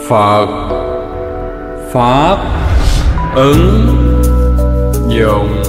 Phật Pháp ứng dụng.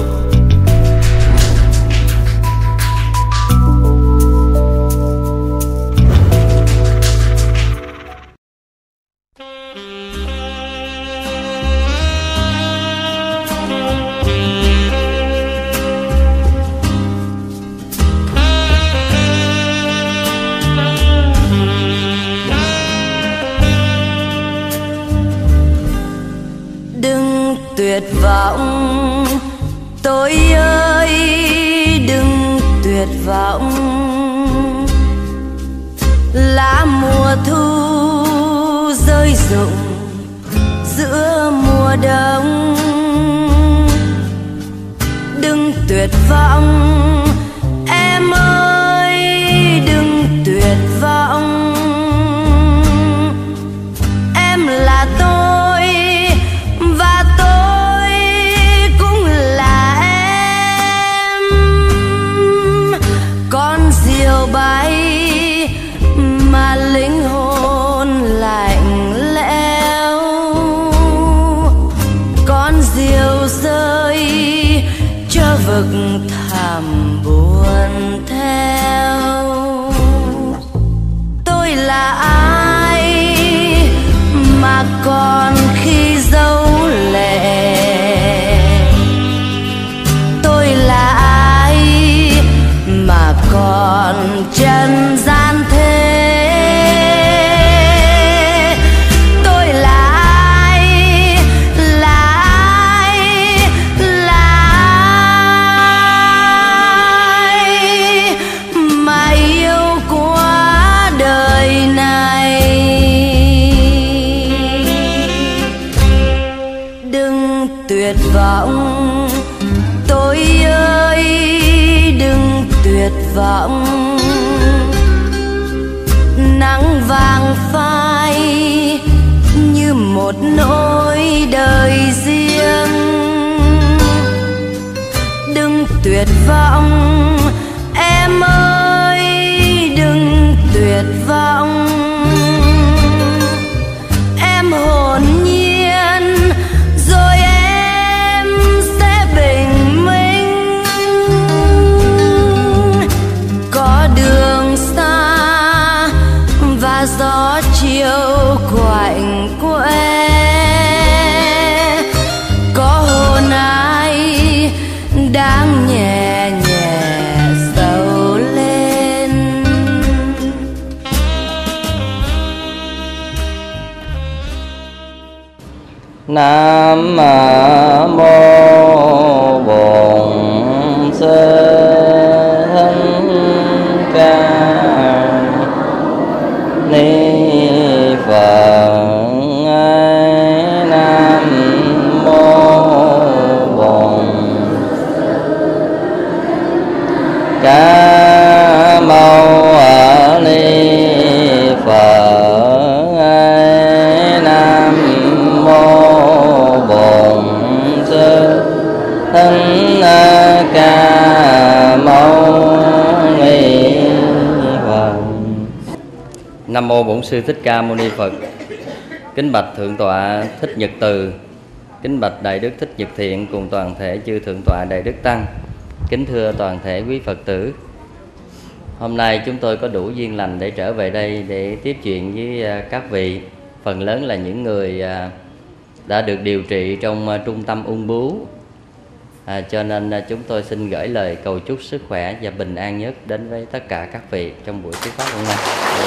Tuyệt vọng, tôi ơi đừng tuyệt vọng. Lá mùa thu rơi rụng giữa mùa đông. Đừng tuyệt vọng em ơi, đừng tuyệt vọng. Em là tôi và tôi cũng là em. Con diều bay mà linh hồn lạnh lẽo, con diều rơi cho vực thẳm buồn theo. Tôi là ai mà còn khi dấu lệ? Tôi là ai mà còn trần gian thế? Tôi là ai, là ai, là ai mà yêu quá đời này? Đừng tuyệt vọng, tôi ơi đừng tuyệt vọng. Nắng vàng phai như một nỗi đời riêng. Đừng tuyệt vọng em ơi, đừng tuyệt vọng. Em hồn nhiên rồi em sẽ bình minh. Có đường xa và gió chiều quạnh quẽ, có hồn ai đang nhẹ nhẹ sầu lên. Nam mô Bổn Sư Thích Ca Ni Phật. Nam mô Bổn Ca Mâu Ni Phật. Nam mô Bổn Sư Thích Ca Mâu Ni Phật. Nam mô Bổn Sư Thích Ca Mâu Ni Phật. Kính bạch Thượng tọa Thích Nhật Từ, kính bạch Đại Đức Thích Nhật Thiện cùng toàn thể chư Thượng tọa Đại Đức Tăng, kính thưa toàn thể quý Phật tử. Hôm nay chúng tôi có đủ duyên lành để trở về đây để tiếp chuyện với các vị. Phần lớn là những người đã được điều trị trong trung tâm ung bướu, cho nên chúng tôi xin gửi lời cầu chúc sức khỏe và bình an nhất đến với tất cả các vị trong buổi thuyết pháp hôm nay.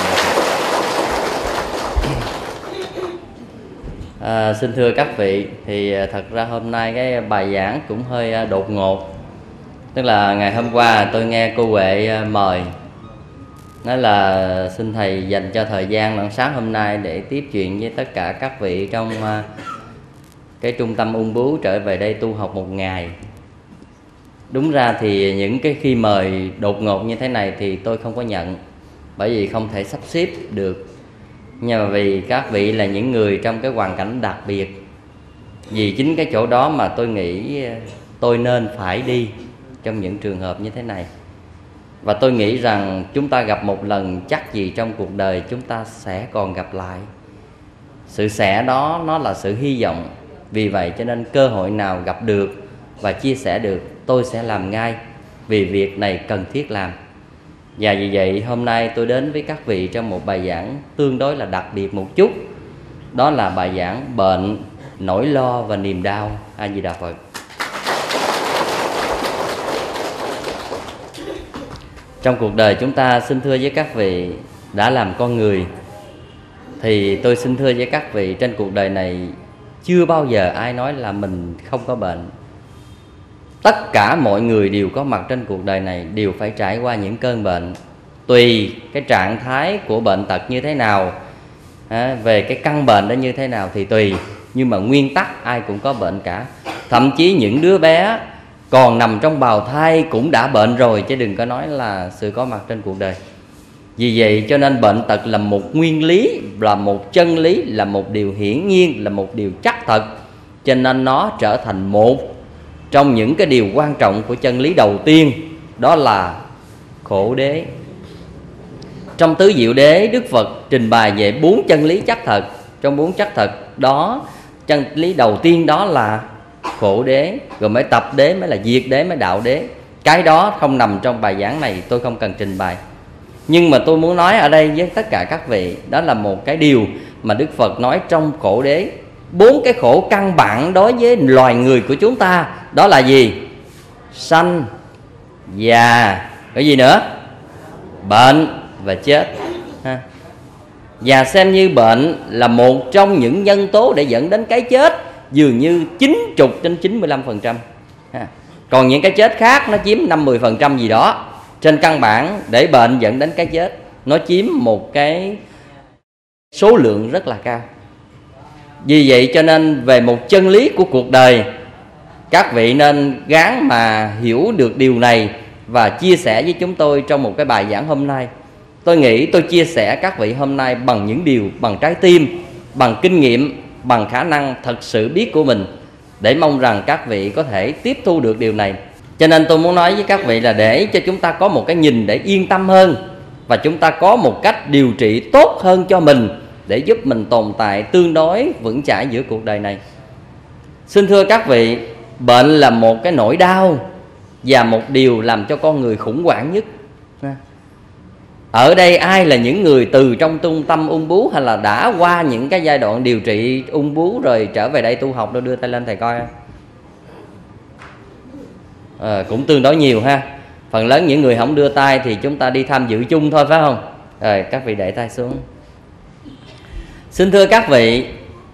Xin thưa các vị, thì thật ra hôm nay cái bài giảng cũng hơi đột ngột. Tức là ngày hôm qua tôi nghe cô Huệ mời, nói là xin thầy dành cho thời gian đoạn sáng hôm nay để tiếp chuyện với tất cả các vị trong cái trung tâm ung bướu trở về đây tu học một ngày. Đúng ra thì những cái khi mời đột ngột như thế này thì tôi không có nhận, bởi vì không thể sắp xếp được. Nhưng mà vì các vị là những người trong cái hoàn cảnh đặc biệt, vì chính cái chỗ đó mà tôi nghĩ tôi nên phải đi trong những trường hợp như thế này. Và tôi nghĩ rằng chúng ta gặp một lần chắc gì trong cuộc đời chúng ta sẽ còn gặp lại, Sự sẻ đó nó là sự hy vọng. Vì vậy cho nên cơ hội nào gặp được và chia sẻ được, tôi sẽ làm ngay, vì việc này cần thiết làm. Và vì vậy hôm nay tôi đến với các vị trong một bài giảng tương đối là đặc biệt một chút. Đó là bài giảng bệnh, nỗi lo và niềm đau. A Di Đà Phật. Trong cuộc đời chúng ta, xin thưa với các vị đã làm con người, thì tôi xin thưa với các vị, trên cuộc đời này chưa bao giờ ai nói là mình không có bệnh. Tất cả mọi người đều có mặt trên cuộc đời này đều phải trải qua những cơn bệnh. Tùy cái trạng thái của bệnh tật như thế nào, về cái căn bệnh đó như thế nào thì tùy. Nhưng mà nguyên tắc ai cũng có bệnh cả. Thậm chí những đứa bé còn nằm trong bào thai cũng đã bệnh rồi, chứ đừng có nói là sự có mặt trên cuộc đời. Vì vậy cho nên bệnh tật là một nguyên lý, là một chân lý, là một điều hiển nhiên, là một điều chắc thật. Cho nên nó trở thành một trong những cái điều quan trọng của chân lý đầu tiên, đó là khổ đế. Trong Tứ Diệu Đế, Đức Phật trình bày về 4 chân lý chắc thật. Trong 4 chắc thật đó, chân lý đầu tiên đó là khổ đế, rồi mới tập đế, mới là diệt đế, mới đạo đế. Cái đó không nằm trong bài giảng này, tôi không cần trình bày. Nhưng mà tôi muốn nói ở đây với tất cả các vị, đó là một cái điều mà Đức Phật nói trong khổ đế. 4 cái khổ căn bản đối với loài người của chúng ta, đó là gì? Sanh, già, cái gì nữa? Bệnh và chết. Và xem như bệnh là một trong những nhân tố để dẫn đến cái chết, dường như 90 đến 95%. Còn những cái chết khác nó chiếm 5-10% gì đó. Trên căn bản để bệnh dẫn đến cái chết, nó chiếm một cái số lượng rất là cao. Vì vậy cho nên về một chân lý của cuộc đời, các vị nên gắng mà hiểu được điều này và chia sẻ với chúng tôi trong một cái bài giảng hôm nay. Tôi nghĩ tôi chia sẻ các vị hôm nay bằng những điều, bằng trái tim, bằng kinh nghiệm, bằng khả năng thật sự biết của mình, để mong rằng các vị có thể tiếp thu được điều này. Cho nên tôi muốn nói với các vị là để cho chúng ta có một cái nhìn để yên tâm hơn, và chúng ta có một cách điều trị tốt hơn cho mình, để giúp mình tồn tại tương đối vững chãi giữa cuộc đời này. Xin thưa các vị, bệnh là một cái nỗi đau và một điều làm cho con người khủng hoảng nhất. Ở đây ai là những người từ trong trung tâm ung bướu, hay là đã qua những cái giai đoạn điều trị ung bướu rồi trở về đây tu học, đâu đưa tay lên thầy coi. Cũng tương đối nhiều ha. Phần lớn những người không đưa tay thì chúng ta đi tham dự chung thôi, phải không? Rồi các vị để tay xuống. Xin thưa các vị,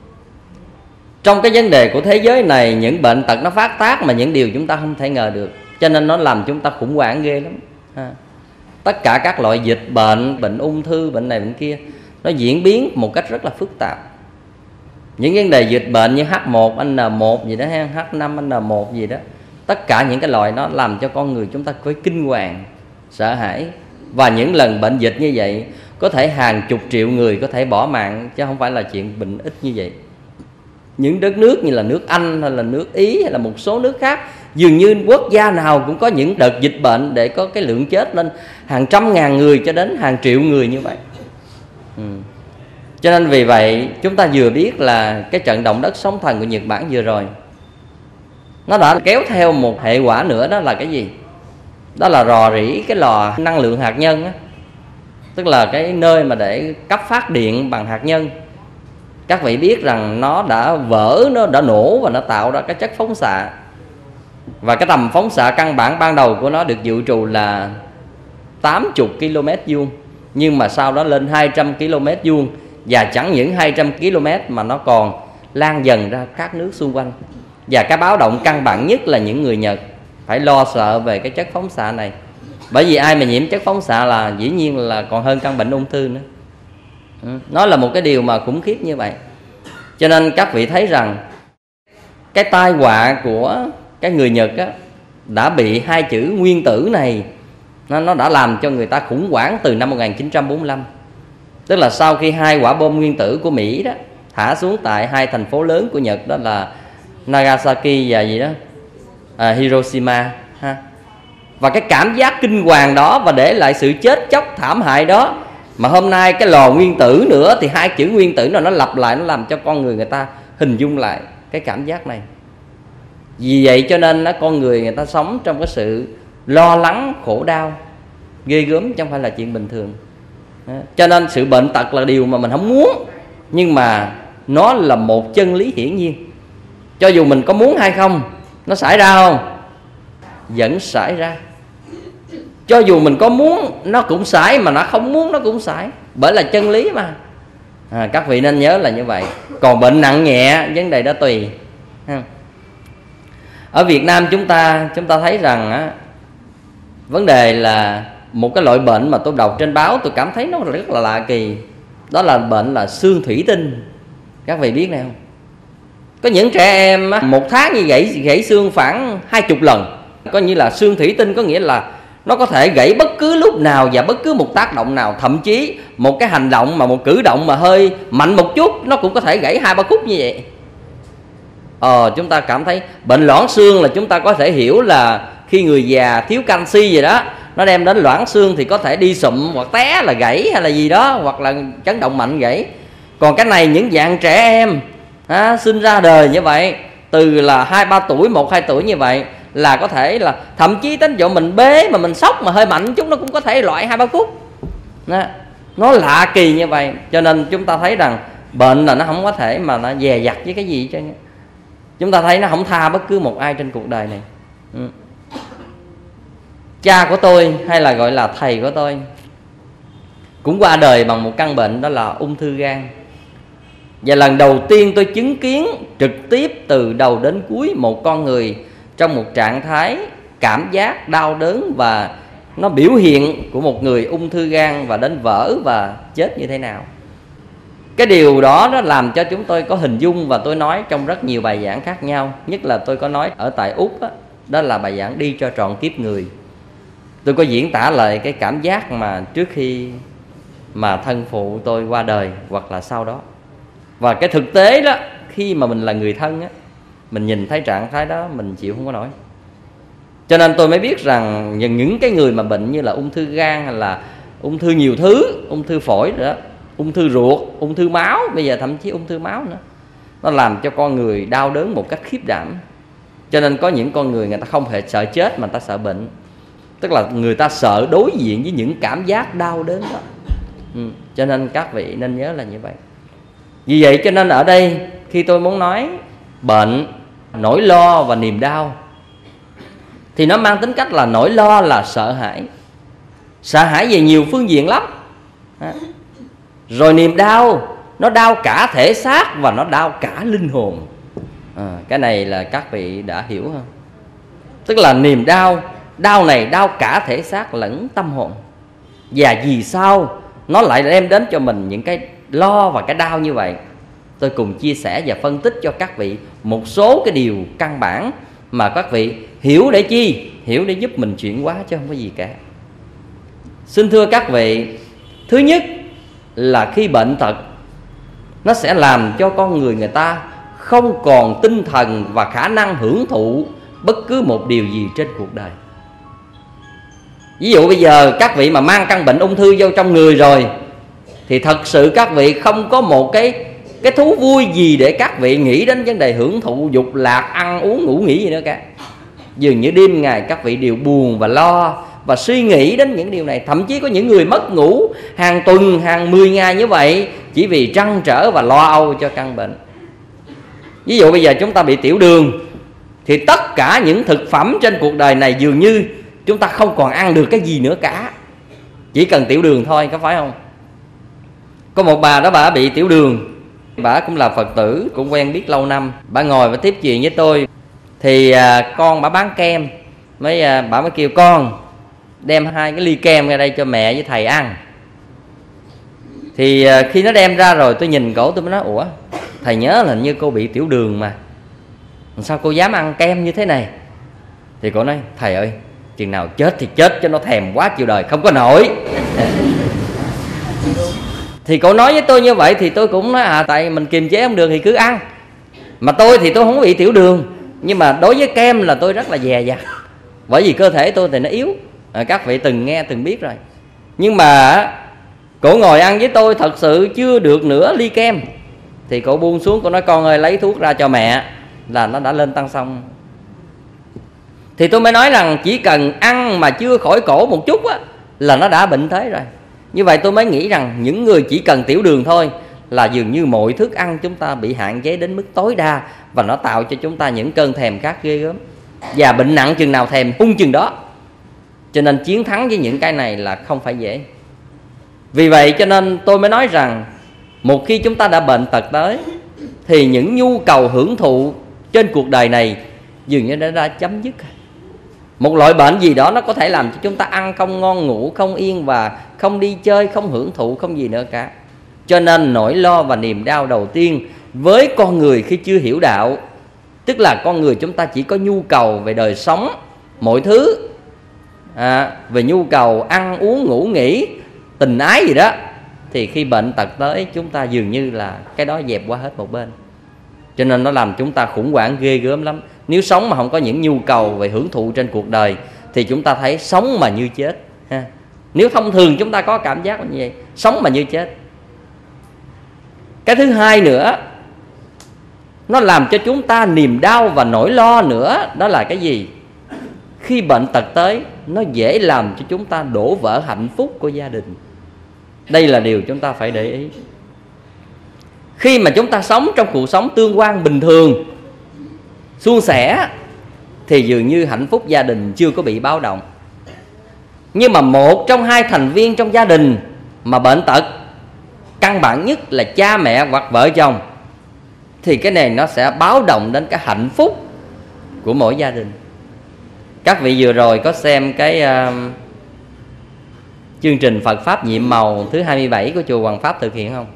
trong cái vấn đề của thế giới này, những bệnh tật nó phát tác mà những điều chúng ta không thể ngờ được, cho nên nó làm chúng ta khủng hoảng ghê lắm ha. Tất cả các loại dịch bệnh, bệnh ung thư, bệnh này bệnh kia, nó diễn biến một cách rất là phức tạp. Những vấn đề dịch bệnh như H1N1 gì đó, H5N1 gì đó, tất cả những cái loại nó làm cho con người chúng ta phải kinh hoàng, sợ hãi. Và những lần bệnh dịch như vậy, có thể hàng chục triệu người có thể bỏ mạng, chứ không phải là chuyện bệnh ít như vậy. Những đất nước như là nước Anh hay là nước Ý hay là một số nước khác, dường như quốc gia nào cũng có những đợt dịch bệnh để có cái lượng chết lên hàng trăm ngàn người cho đến hàng triệu người như vậy. Cho nên vì vậy chúng ta vừa biết là cái trận động đất sóng thần của Nhật Bản vừa rồi, nó đã kéo theo một hệ quả nữa, đó là cái gì? Đó là rò rỉ cái lò năng lượng hạt nhân á, tức là cái nơi mà để cấp phát điện bằng hạt nhân. Các vị biết rằng nó đã vỡ, nó đã nổ và nó tạo ra cái chất phóng xạ. Và cái tầm phóng xạ căn bản ban đầu của nó được dự trù là 80 km vuông, nhưng mà sau đó lên 200 km vuông. Và chẳng những 200 km mà nó còn lan dần ra các nước xung quanh. Và cái báo động căn bản nhất là những người Nhật phải lo sợ về cái chất phóng xạ này. Bởi vì ai mà nhiễm chất phóng xạ là dĩ nhiên là còn hơn căn bệnh ung thư nữa. Nó là một cái điều mà khủng khiếp như vậy. Cho nên các vị thấy rằng cái tai họa của cái người Nhật á, đã bị hai chữ nguyên tử này, nó đã làm cho người ta khủng hoảng từ năm 1945. Tức là sau khi hai quả bom nguyên tử của Mỹ đó thả xuống tại hai thành phố lớn của Nhật, đó là Nagasaki và gì đó, Hiroshima ha. Và cái cảm giác kinh hoàng đó và để lại sự chết chóc thảm hại đó Mà hôm nay cái lò nguyên tử nữa, thì hai chữ nguyên tử nó lặp lại, nó làm cho con người ta hình dung lại cái cảm giác này. Vì vậy cho nên con người ta sống trong cái sự lo lắng, khổ đau ghê gớm, chứ không phải là chuyện bình thường. Cho nên sự bệnh tật là điều mà mình không muốn, nhưng mà nó là một chân lý hiển nhiên. Cho dù mình có muốn hay không, nó xảy ra không? Vẫn xảy ra. Cho dù mình có muốn nó cũng xảy, mà nó không muốn nó cũng xảy, bởi là chân lý mà. Các vị nên nhớ là như vậy. Còn bệnh nặng nhẹ, vấn đề đó tùy. Ở Việt Nam chúng ta thấy rằng vấn đề là một cái loại bệnh mà tôi đọc trên báo tôi cảm thấy nó rất là lạ kỳ. Đó là bệnh là xương thủy tinh. Các vị biết này không? Có những trẻ em một tháng như gãy xương khoảng 20 lần. Có như là xương thủy tinh, có nghĩa là nó có thể gãy bất cứ lúc nào và bất cứ một tác động nào. Thậm chí một cái hành động mà một cử động mà hơi mạnh một chút, nó cũng có thể gãy 2-3 khúc như vậy. Chúng ta cảm thấy bệnh loãng xương là chúng ta có thể hiểu là khi người già thiếu canxi gì đó, nó đem đến loãng xương thì có thể đi sụm hoặc té là gãy hay là gì đó, hoặc là chấn động mạnh gãy. Còn cái này những dạng trẻ em sinh ra đời như vậy, từ là 2-3 tuổi, 1-2 tuổi như vậy, là có thể là thậm chí đến chỗ mình bế mà mình sốc mà hơi mạnh chút, nó cũng có thể loại 2-3 khúc. Nó lạ kỳ như vậy. Cho nên chúng ta thấy rằng bệnh là nó không có thể mà nó dè dặt với cái gì chứ. Chúng ta thấy nó không tha bất cứ một ai trên cuộc đời này. Cha của tôi, hay là gọi là thầy của tôi, cũng qua đời bằng một căn bệnh, đó là ung thư gan. Và lần đầu tiên tôi chứng kiến trực tiếp từ đầu đến cuối một con người trong một trạng thái cảm giác đau đớn, và nó biểu hiện của một người ung thư gan và đến vỡ và chết như thế nào. Cái điều đó nó làm cho chúng tôi có hình dung, và tôi nói trong rất nhiều bài giảng khác nhau. Nhất là tôi có nói ở tại Úc đó là bài giảng Đi cho trọn kiếp người. Tôi có diễn tả lại cái cảm giác mà trước khi mà thân phụ tôi qua đời hoặc là sau đó. Và cái thực tế đó, khi mà mình là người thân mình nhìn thấy trạng thái đó mình chịu không có nổi. Cho nên tôi mới biết rằng những cái người mà bệnh như là ung thư gan, hay là ung thư nhiều thứ, ung thư phổi nữa, ung thư ruột, ung thư máu, bây giờ thậm chí ung thư máu nữa, nó làm cho con người đau đớn một cách khiếp đảm. Cho nên có những con người ta không hề sợ chết mà người ta sợ bệnh. Tức là người ta sợ đối diện với những cảm giác đau đớn đó. Cho nên các vị nên nhớ là như vậy. Vì vậy cho nên ở đây khi tôi muốn nói bệnh, nỗi lo và niềm đau, thì nó mang tính cách là nỗi lo là sợ hãi. Sợ hãi về nhiều phương diện lắm. Rồi niềm đau, nó đau cả thể xác và nó đau cả linh hồn. Cái này là các vị đã hiểu không? Tức là niềm đau, đau này đau cả thể xác lẫn tâm hồn. Và vì sao nó lại đem đến cho mình những cái lo và cái đau như vậy? Tôi cùng chia sẻ và phân tích cho các vị một số cái điều căn bản mà các vị hiểu để chi? Hiểu để giúp mình chuyển hóa, chứ không có gì cả. Xin thưa các vị, thứ nhất là khi bệnh tật, nó sẽ làm cho con người ta không còn tinh thần và khả năng hưởng thụ bất cứ một điều gì trên cuộc đời. Ví dụ bây giờ các vị mà mang căn bệnh ung thư vô trong người rồi, thì thật sự các vị không có một cái thú vui gì để các vị nghĩ đến vấn đề hưởng thụ, dục lạc, ăn uống, ngủ nghỉ gì nữa cả. Dường như đêm ngày các vị đều buồn và lo và suy nghĩ đến những điều này. Thậm chí có những người mất ngủ hàng tuần, hàng 10 ngày như vậy, chỉ vì trăn trở và lo âu cho căn bệnh. Ví dụ bây giờ chúng ta bị tiểu đường, thì tất cả những thực phẩm trên cuộc đời này dường như chúng ta không còn ăn được cái gì nữa cả, chỉ cần tiểu đường thôi, có phải không? Có một bà đó, bà bị tiểu đường, bà cũng là Phật tử, cũng quen biết lâu năm. Bà ngồi và tiếp chuyện với tôi, thì con bà bán kem, bà mới kêu con đem 2 cái ly kem ra đây cho mẹ với thầy ăn. Thì khi nó đem ra rồi tôi nhìn cổ, tôi mới nói: ủa, thầy nhớ là như cô bị tiểu đường mà, sao cô dám ăn kem như thế này? Thì cô nói: thầy ơi, chừng nào chết thì chết, cho nó thèm quá chịu đời không có nổi. Thì cô nói với tôi như vậy thì tôi cũng nói: tại mình kiềm chế không được thì cứ ăn. Mà tôi thì tôi không bị tiểu đường, nhưng mà đối với kem là tôi rất là dè dặt, bởi vì cơ thể tôi thì nó yếu. Các vị từng nghe từng biết rồi. Nhưng mà Cổ ngồi ăn với tôi thật sự chưa được nửa ly kem thì cổ buông xuống, cổ nói con ơi lấy thuốc ra cho mẹ, là nó đã lên tăng xong. Thì tôi mới nói rằng chỉ cần ăn mà chưa khỏi cổ một chút á, là nó đã bệnh thế rồi. Như vậy tôi mới nghĩ rằng những người chỉ cần tiểu đường thôi là dường như mọi thức ăn chúng ta bị hạn chế đến mức tối đa, và nó tạo cho chúng ta những cơn thèm khát ghê gớm, và bệnh nặng chừng nào thèm hung chừng đó. Cho nên chiến thắng với những cái này là không phải dễ. Vì vậy cho nên tôi mới nói rằng một khi chúng ta đã bệnh tật tới thì những nhu cầu hưởng thụ trên cuộc đời này dường như đã chấm dứt. Một loại bệnh gì đó nó có thể làm cho chúng ta ăn không ngon, ngủ không yên, và không đi chơi, không hưởng thụ, không gì nữa cả. Cho nên nỗi lo và niềm đau đầu tiên với con người khi chưa hiểu đạo, tức là con người chúng ta chỉ có nhu cầu về đời sống, mọi thứ, về nhu cầu ăn uống ngủ nghỉ, tình ái gì đó, thì khi bệnh tật tới chúng ta dường như là cái đó dẹp qua hết một bên. Cho nên nó làm chúng ta khủng hoảng ghê gớm lắm. Nếu sống mà không có những nhu cầu về hưởng thụ trên cuộc đời thì chúng ta thấy sống mà như chết ha. Nếu thông thường chúng ta có cảm giác như vậy, sống mà như chết. Cái thứ hai nữa, nó làm cho chúng ta niềm đau và nỗi lo nữa, đó là cái gì? Khi bệnh tật tới, nó dễ làm cho chúng ta đổ vỡ hạnh phúc của gia đình. Đây là điều chúng ta phải để ý. Khi mà chúng ta sống trong cuộc sống tương quan bình thường, suôn sẻ, thì dường như hạnh phúc gia đình chưa có bị báo động. Nhưng mà một trong hai thành viên trong gia đình mà bệnh tật, căn bản nhất là cha mẹ hoặc vợ chồng, thì cái này nó sẽ báo động đến cái hạnh phúc của mỗi gia đình. Các vị vừa rồi có xem cái chương trình Phật Pháp nhiệm màu thứ 27 của chùa Hoàng Pháp thực hiện không?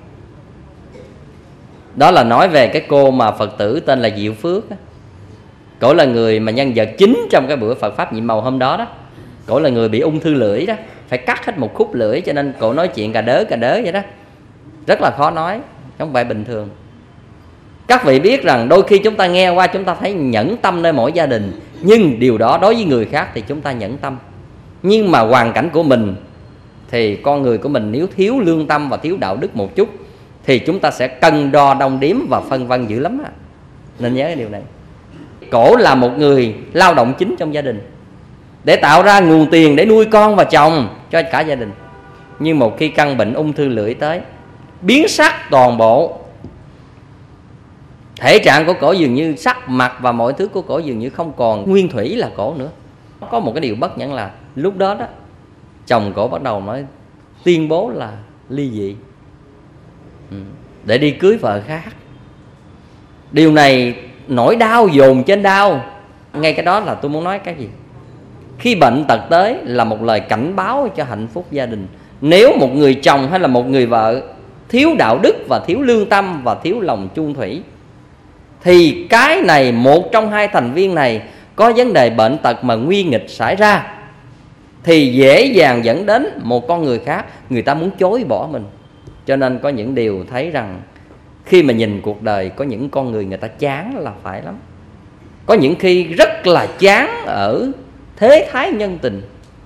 Đó là nói về cái cô mà Phật tử tên là Diệu Phước. Cổ là người mà nhân vật chính trong cái bữa Phật Pháp nhiệm màu hôm đó đó. Cổ là người bị ung thư lưỡi đó, phải cắt hết một khúc lưỡi, cho nên cổ nói chuyện cà đớ vậy đó, rất là khó nói, không phải bình thường. Các vị biết rằng đôi khi chúng ta nghe qua chúng ta thấy nhẫn tâm nơi mỗi gia đình, nhưng điều đó đối với người khác thì chúng ta nhẫn tâm. Nhưng mà hoàn cảnh của mình thì con người của mình nếu thiếu lương tâm và thiếu đạo đức một chút thì chúng ta sẽ cân đo đong đếm và phân vân dữ lắm. Nên nhớ cái điều này. Cổ là một người lao động chính trong gia đình để tạo ra nguồn tiền để nuôi con và chồng cho cả gia đình. Nhưng một khi căn bệnh ung thư lưỡi tới, biến sắc toàn bộ, thể trạng của cổ dường như sắc mặt và mọi thứ của cổ dường như không còn nguyên thủy là cổ nữa. Có một cái điều bất nhẫn là lúc đó đó chồng cổ bắt đầu nói tuyên bố là ly dị để đi cưới vợ khác. Điều này nỗi đau dồn trên đau. Ngay cái đó là tôi muốn nói cái gì? Khi bệnh tật tới là một lời cảnh báo cho hạnh phúc gia đình. Nếu một người chồng hay là một người vợ thiếu đạo đức và thiếu lương tâm và thiếu lòng chung thủy, thì cái này, một trong hai thành viên này có vấn đề bệnh tật mà nguy nghịch xảy ra, thì dễ dàng dẫn đến một con người khác, người ta muốn chối bỏ mình. Cho nên có những điều thấy rằng khi mà nhìn cuộc đời, có những con người người ta chán là phải lắm. Có những khi rất là chán ở thế thái nhân tình.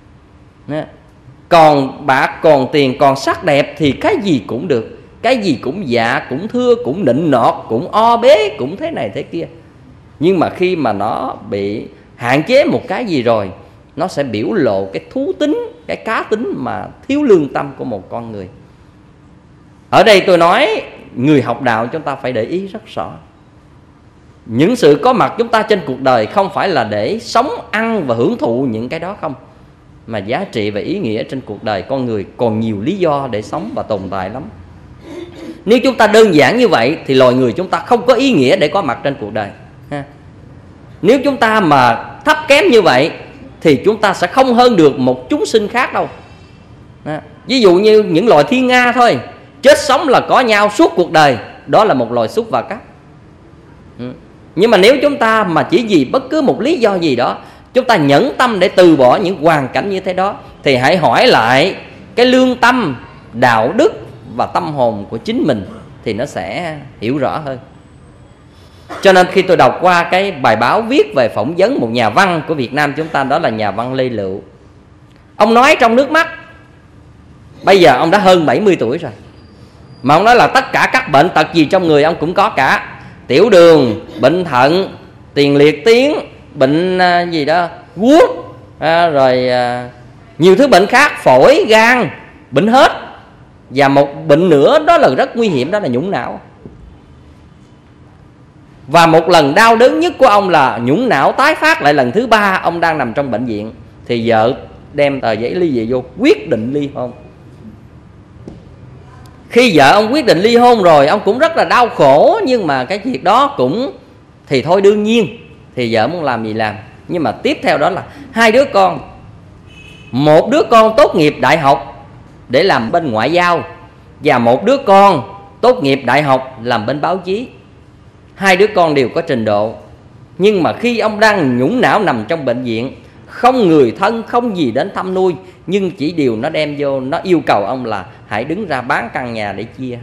Còn bạc, còn tiền, còn sắc đẹp thì cái gì cũng được, cái gì cũng dạ, cũng thưa, cũng nịnh nọt, cũng o bế, cũng thế này thế kia. Nhưng mà khi mà nó bị hạn chế một cái gì rồi, nó sẽ biểu lộ cái thú tính, cái cá tính mà thiếu lương tâm của một con người. Ở đây tôi nói người học đạo chúng ta phải để ý rất rõ. Những sự có mặt chúng ta trên cuộc đời không phải là để sống, ăn và hưởng thụ những cái đó không, mà giá trị và ý nghĩa trên cuộc đời con người còn nhiều lý do để sống và tồn tại lắm. Nếu chúng ta đơn giản như vậy thì loài người chúng ta không có ý nghĩa để có mặt trên cuộc đời. Nếu chúng ta mà thấp kém như vậy thì chúng ta sẽ không hơn được một chúng sinh khác đâu. Ví dụ như những loài thiên nga thôi, chết sống là có nhau suốt cuộc đời, đó là một loài súc vật á. Nhưng mà nếu chúng ta mà chỉ vì bất cứ một lý do gì đó chúng ta nhẫn tâm để từ bỏ những hoàn cảnh như thế đó, thì hãy hỏi lại cái lương tâm, đạo đức và tâm hồn của chính mình thì nó sẽ hiểu rõ hơn. Cho nên khi tôi đọc qua cái bài báo viết về phỏng vấn một nhà văn của Việt Nam chúng ta, đó là nhà văn Lê Lựu. Ông nói trong nước mắt Bây giờ ông đã hơn 70 tuổi rồi, mà ông nói là tất cả các bệnh tật gì trong người ông cũng có cả. Tiểu đường, bệnh thận, tiền liệt tuyến, bệnh gì đó, guốc, rồi nhiều thứ bệnh khác, phổi, gan, bệnh hết. Và một bệnh nữa đó là rất nguy hiểm, đó là nhũng não. Và một lần đau đớn nhất của ông là nhũng não tái phát lại lần thứ 3. Ông đang nằm trong bệnh viện thì vợ đem tờ giấy ly dị vô, quyết định ly hôn. Khi vợ ông quyết định ly hôn rồi, ông cũng rất là đau khổ. Nhưng mà cái việc đó cũng thì thôi đương nhiên, thì vợ muốn làm gì làm. Nhưng mà tiếp theo đó là 2 đứa con. Một đứa con tốt nghiệp đại học để làm bên ngoại giao, và một đứa con tốt nghiệp đại học làm bên báo chí. 2 đứa con đều có trình độ. Nhưng mà khi ông đang nhũng não nằm trong bệnh viện, không người thân, không gì đến thăm nuôi, nhưng chỉ điều nó đem vô, nó yêu cầu ông là hãy đứng ra bán căn nhà để chia.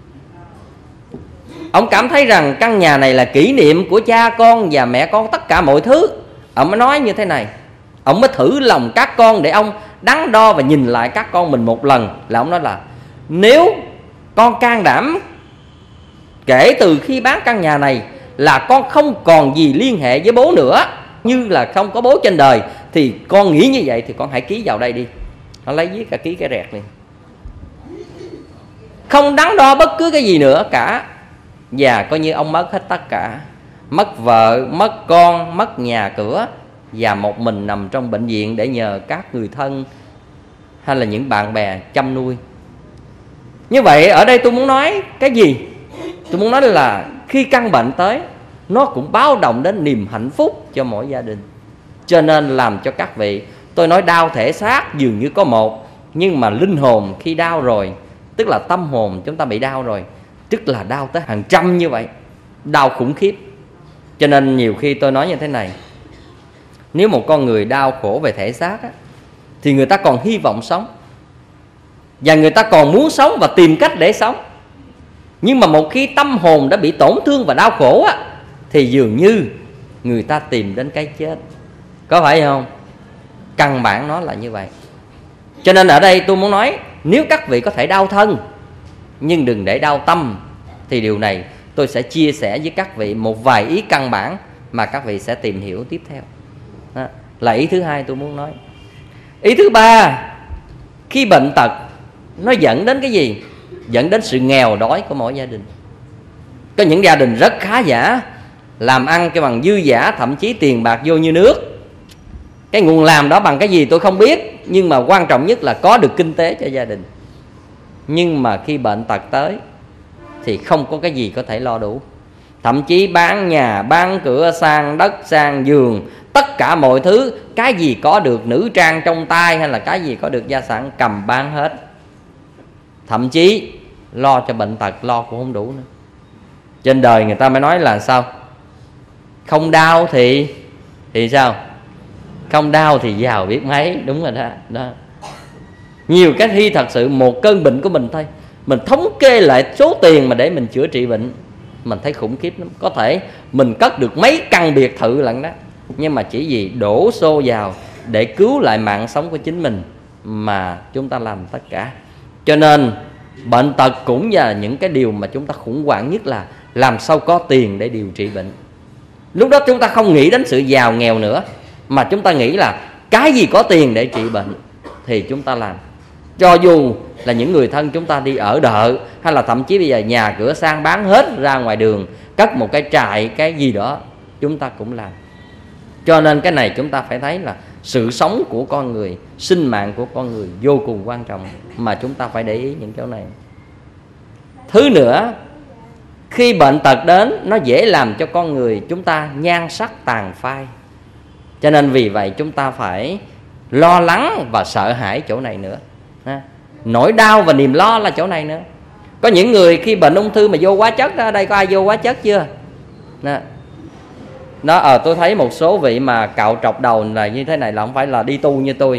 Ông cảm thấy rằng căn nhà này là kỷ niệm của cha con và mẹ con, tất cả mọi thứ. Ông mới nói như thế này. Ông mới thử lòng các con để ông đắn đo và nhìn lại các con mình một lần. Là ông nói là nếu con can đảm kể từ khi bán căn nhà này là con không còn gì liên hệ với bố nữa, như là không có bố trên đời, thì con nghĩ như vậy thì con hãy ký vào đây đi. Nó lấy viết cả ký cái rẹt liền, không đắn đo bất cứ cái gì nữa cả. Và coi như ông mất hết tất cả. Mất vợ, mất con, mất nhà cửa, và một mình nằm trong bệnh viện để nhờ các người thân hay là những bạn bè chăm nuôi. Như vậy ở đây tôi muốn nói cái gì? Tôi muốn nói là khi căn bệnh tới, nó cũng báo động đến niềm hạnh phúc cho mỗi gia đình. Cho nên làm cho các vị, tôi nói đau thể xác dường như có một, nhưng mà linh hồn khi đau rồi, tức là tâm hồn chúng ta bị đau rồi, tức là đau tới hàng trăm như vậy, đau khủng khiếp. Cho nên nhiều khi tôi nói như thế này, nếu một con người đau khổ về thể xác á, thì người ta còn hy vọng sống, và người ta còn muốn sống và tìm cách để sống. Nhưng mà một khi tâm hồn đã bị tổn thương và đau khổ á, thì dường như người ta tìm đến cái chết. Có phải không? Căn bản nó là như vậy. Cho nên ở đây tôi muốn nói, nếu các vị có thể đau thân nhưng đừng để đau tâm, thì điều này tôi sẽ chia sẻ với các vị một vài ý căn bản mà các vị sẽ tìm hiểu tiếp theo. Đó là ý thứ hai tôi muốn nói. Ý thứ ba, khi bệnh tật nó dẫn đến cái gì? Dẫn đến sự nghèo đói của mỗi gia đình. Có những gia đình rất khá giả, làm ăn cái bằng dư giả, thậm chí tiền bạc vô như nước. Cái nguồn làm đó bằng cái gì tôi không biết, nhưng mà quan trọng nhất là có được kinh tế cho gia đình. Nhưng mà khi bệnh tật tới thì không có cái gì có thể lo đủ. Thậm chí bán nhà, bán cửa, sang đất, sang giường, tất cả mọi thứ, cái gì có được nữ trang trong tay hay là cái gì có được gia sản cầm bán hết. Thậm chí lo cho bệnh tật lo cũng không đủ nữa. Trên đời người ta mới nói là sao? Không đau thì sao? Không đau thì giàu biết mấy. Đúng rồi đó. Nhiều cái khi thật sự một cơn bệnh của mình thôi, mình thống kê lại số tiền mà để mình chữa trị bệnh, mình thấy khủng khiếp lắm. Có thể mình cất được mấy căn biệt thự lận đó, nhưng mà chỉ vì đổ xô vào để cứu lại mạng sống của chính mình mà chúng ta làm tất cả. Cho nên bệnh tật cũng là những cái điều mà chúng ta khủng hoảng nhất, là làm sao có tiền để điều trị bệnh. Lúc đó chúng ta không nghĩ đến sự giàu nghèo nữa, mà chúng ta nghĩ là cái gì có tiền để trị bệnh thì chúng ta làm. Cho dù là những người thân chúng ta đi ở đợ, hay là thậm chí bây giờ nhà cửa sang bán hết ra ngoài đường, cất một cái trại cái gì đó, chúng ta cũng làm. Cho nên cái này chúng ta phải thấy là sự sống của con người, sinh mạng của con người vô cùng quan trọng, mà chúng ta phải để ý những chỗ này. Thứ nữa, khi bệnh tật đến, nó dễ làm cho con người chúng ta nhan sắc tàn phai. Cho nên vì vậy chúng ta phải lo lắng và sợ hãi chỗ này nữa. Nỗi đau và niềm lo là chỗ này nữa. Có những người khi bệnh ung thư mà vô hóa chất đó, ở đây có ai vô hóa chất chưa? Đó, tôi thấy một số vị mà cạo trọc đầu là như thế này là không phải là đi tu như tôi.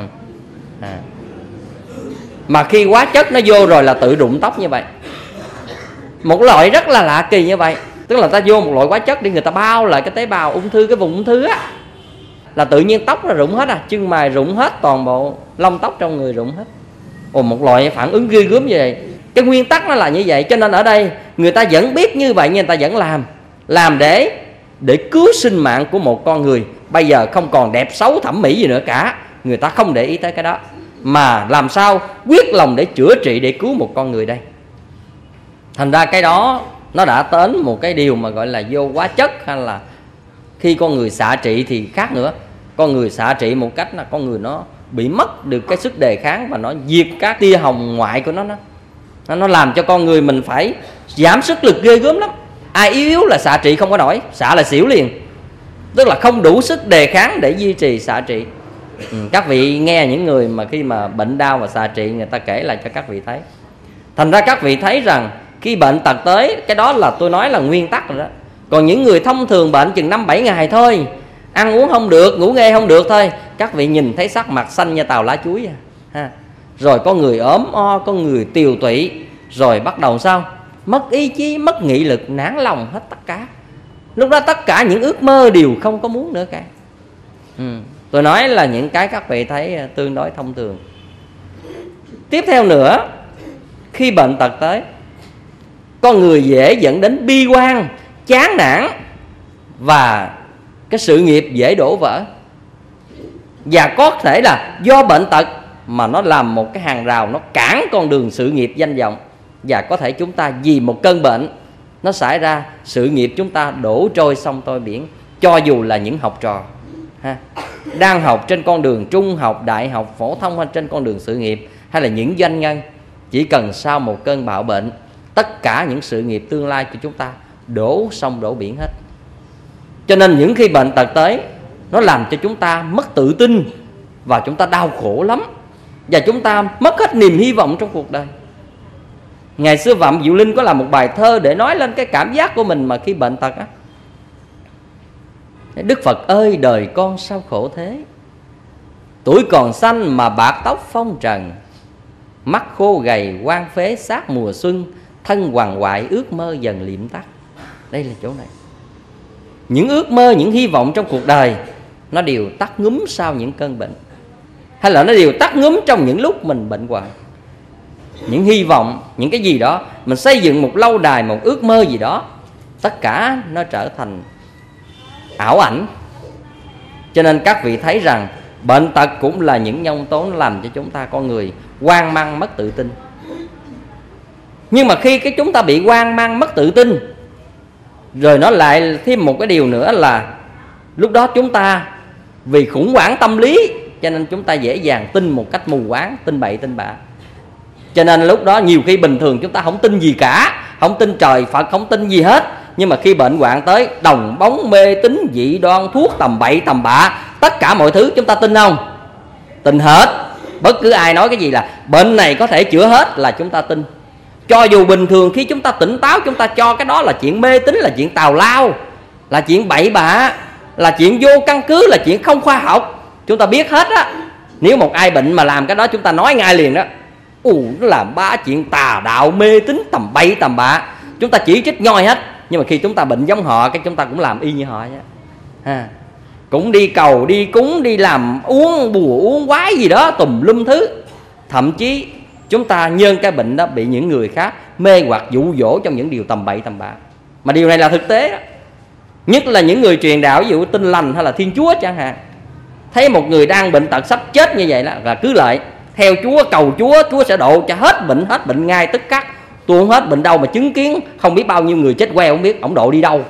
Mà khi hóa chất nó vô rồi là tự rụng tóc như vậy. Một loại rất là lạ kỳ như vậy. Tức là ta vô một loại hóa chất để người ta bao lại cái tế bào ung thư, cái vùng ung thư á, là tự nhiên tóc là rụng hết, chân mày rụng hết, toàn bộ lông tóc trong người rụng hết. Một loại phản ứng ghê gớm như vậy. Cái nguyên tắc nó là như vậy. Cho nên ở đây người ta vẫn biết như vậy, nhưng người ta vẫn làm để cứu sinh mạng của một con người. Bây giờ không còn đẹp xấu thẩm mỹ gì nữa cả, người ta không để ý tới cái đó, mà làm sao quyết lòng để chữa trị, để cứu một con người đây. Thành ra cái đó nó đã đến một cái điều mà gọi là vô hóa chất. Hay là khi con người xạ trị thì khác nữa. Con người xạ trị một cách là con người nó bị mất được cái sức đề kháng, và nó diệt các tia hồng ngoại của nó làm cho con người mình phải giảm sức lực ghê gớm lắm. Ai yếu là xạ trị không có nổi, xạ là xỉu liền, tức là không đủ sức đề kháng để duy trì xạ trị. Các vị nghe những người mà khi mà bệnh đau và xạ trị, người ta kể lại cho các vị thấy. Thành ra các vị thấy rằng khi bệnh tật tới, cái đó là tôi nói là nguyên tắc rồi đó. Còn những người thông thường bệnh chừng 5-7 ngày thôi, ăn uống không được, ngủ nghe không được thôi, các vị nhìn thấy sắc mặt xanh như tàu lá chuối ha. Rồi có người ốm o, có người tiều tụy, rồi bắt đầu sao? Mất ý chí, mất nghị lực, nản lòng hết tất cả. Lúc đó tất cả những ước mơ đều không có muốn nữa cả. Tôi nói là những cái các vị thấy tương đối thông thường. Tiếp theo nữa, khi bệnh tật tới, con người dễ dẫn đến bi quan, chán nản, và cái sự nghiệp dễ đổ vỡ. Và có thể là do bệnh tật mà nó làm một cái hàng rào, nó cản con đường sự nghiệp danh vọng. Và có thể chúng ta vì một cơn bệnh nó xảy ra, sự nghiệp chúng ta đổ trôi sông tôi biển. Cho dù là những học trò đang học trên con đường trung học, đại học, phổ thông, hay trên con đường sự nghiệp, hay là những doanh nhân, chỉ cần sau một cơn bạo bệnh, tất cả những sự nghiệp tương lai của chúng ta đổ sông đổ biển hết. Cho nên những khi bệnh tật tới, nó làm cho chúng ta mất tự tin, và chúng ta đau khổ lắm, và chúng ta mất hết niềm hy vọng trong cuộc đời. Ngày xưa Phạm Diệu Linh có làm một bài thơ để nói lên cái cảm giác của mình mà khi bệnh tật á. Đức Phật ơi đời con sao khổ thế, tuổi còn xanh mà bạc tóc phong trần, mắt khô gầy quan phế sát mùa xuân, thân hoàng hoại ước mơ dần liệm tắt. Đây là chỗ này. Những ước mơ, những hy vọng trong cuộc đời nó đều tắt ngúm sau những cơn bệnh, hay là nó đều tắt ngúm trong những lúc mình bệnh hoạn. Những hy vọng, những cái gì đó mình xây dựng một lâu đài, một ước mơ gì đó, tất cả nó trở thành ảo ảnh. Cho nên các vị thấy rằng bệnh tật cũng là những nhân tố làm cho chúng ta con người hoang mang, mất tự tin. Nhưng mà khi cái chúng ta bị hoang mang, mất tự tin, rồi nó lại thêm một cái điều nữa là lúc đó chúng ta vì khủng hoảng tâm lý, cho nên chúng ta dễ dàng tin một cách mù quáng, tin bậy tin bạ. Cho nên lúc đó nhiều khi bình thường chúng ta không tin gì cả, không tin trời Phật, không tin gì hết. Nhưng mà khi bệnh hoạn tới, đồng bóng mê tín dị đoan, thuốc tầm bậy tầm bạ, tất cả mọi thứ chúng ta tin không? Tin hết. Bất cứ ai nói cái gì là bệnh này có thể chữa hết là chúng ta tin. Cho dù bình thường khi chúng ta tỉnh táo, chúng ta cho cái đó là chuyện mê tín, là chuyện tào lao, là chuyện bậy bạ, là chuyện vô căn cứ, là chuyện không khoa học. Chúng ta biết hết á. Nếu một ai bệnh mà làm cái đó, chúng ta nói ngay liền đó, nó làm ba chuyện tà đạo mê tín tầm bậy tầm bạ. Chúng ta chỉ trích nhoi hết. Nhưng mà khi chúng ta bệnh giống họ, cái chúng ta cũng làm y như họ chứ. Cũng đi cầu, đi cúng, đi làm uống bùa uống quái gì đó tùm lum thứ. Thậm chí chúng ta nhân cái bệnh đó bị những người khác mê hoặc dụ dỗ trong những điều tầm bậy tầm bạ. Mà điều này là thực tế đó. Nhất là những người truyền đạo, ví dụ Tin Lành hay là Thiên Chúa chẳng hạn, thấy một người đang bệnh tật sắp chết như vậy đó, là cứ lại theo Chúa, cầu Chúa, Chúa sẽ độ cho hết bệnh ngay tức khắc. Tôi không hết bệnh đâu mà chứng kiến không biết bao nhiêu người chết queo, không biết ổng độ đi đâu.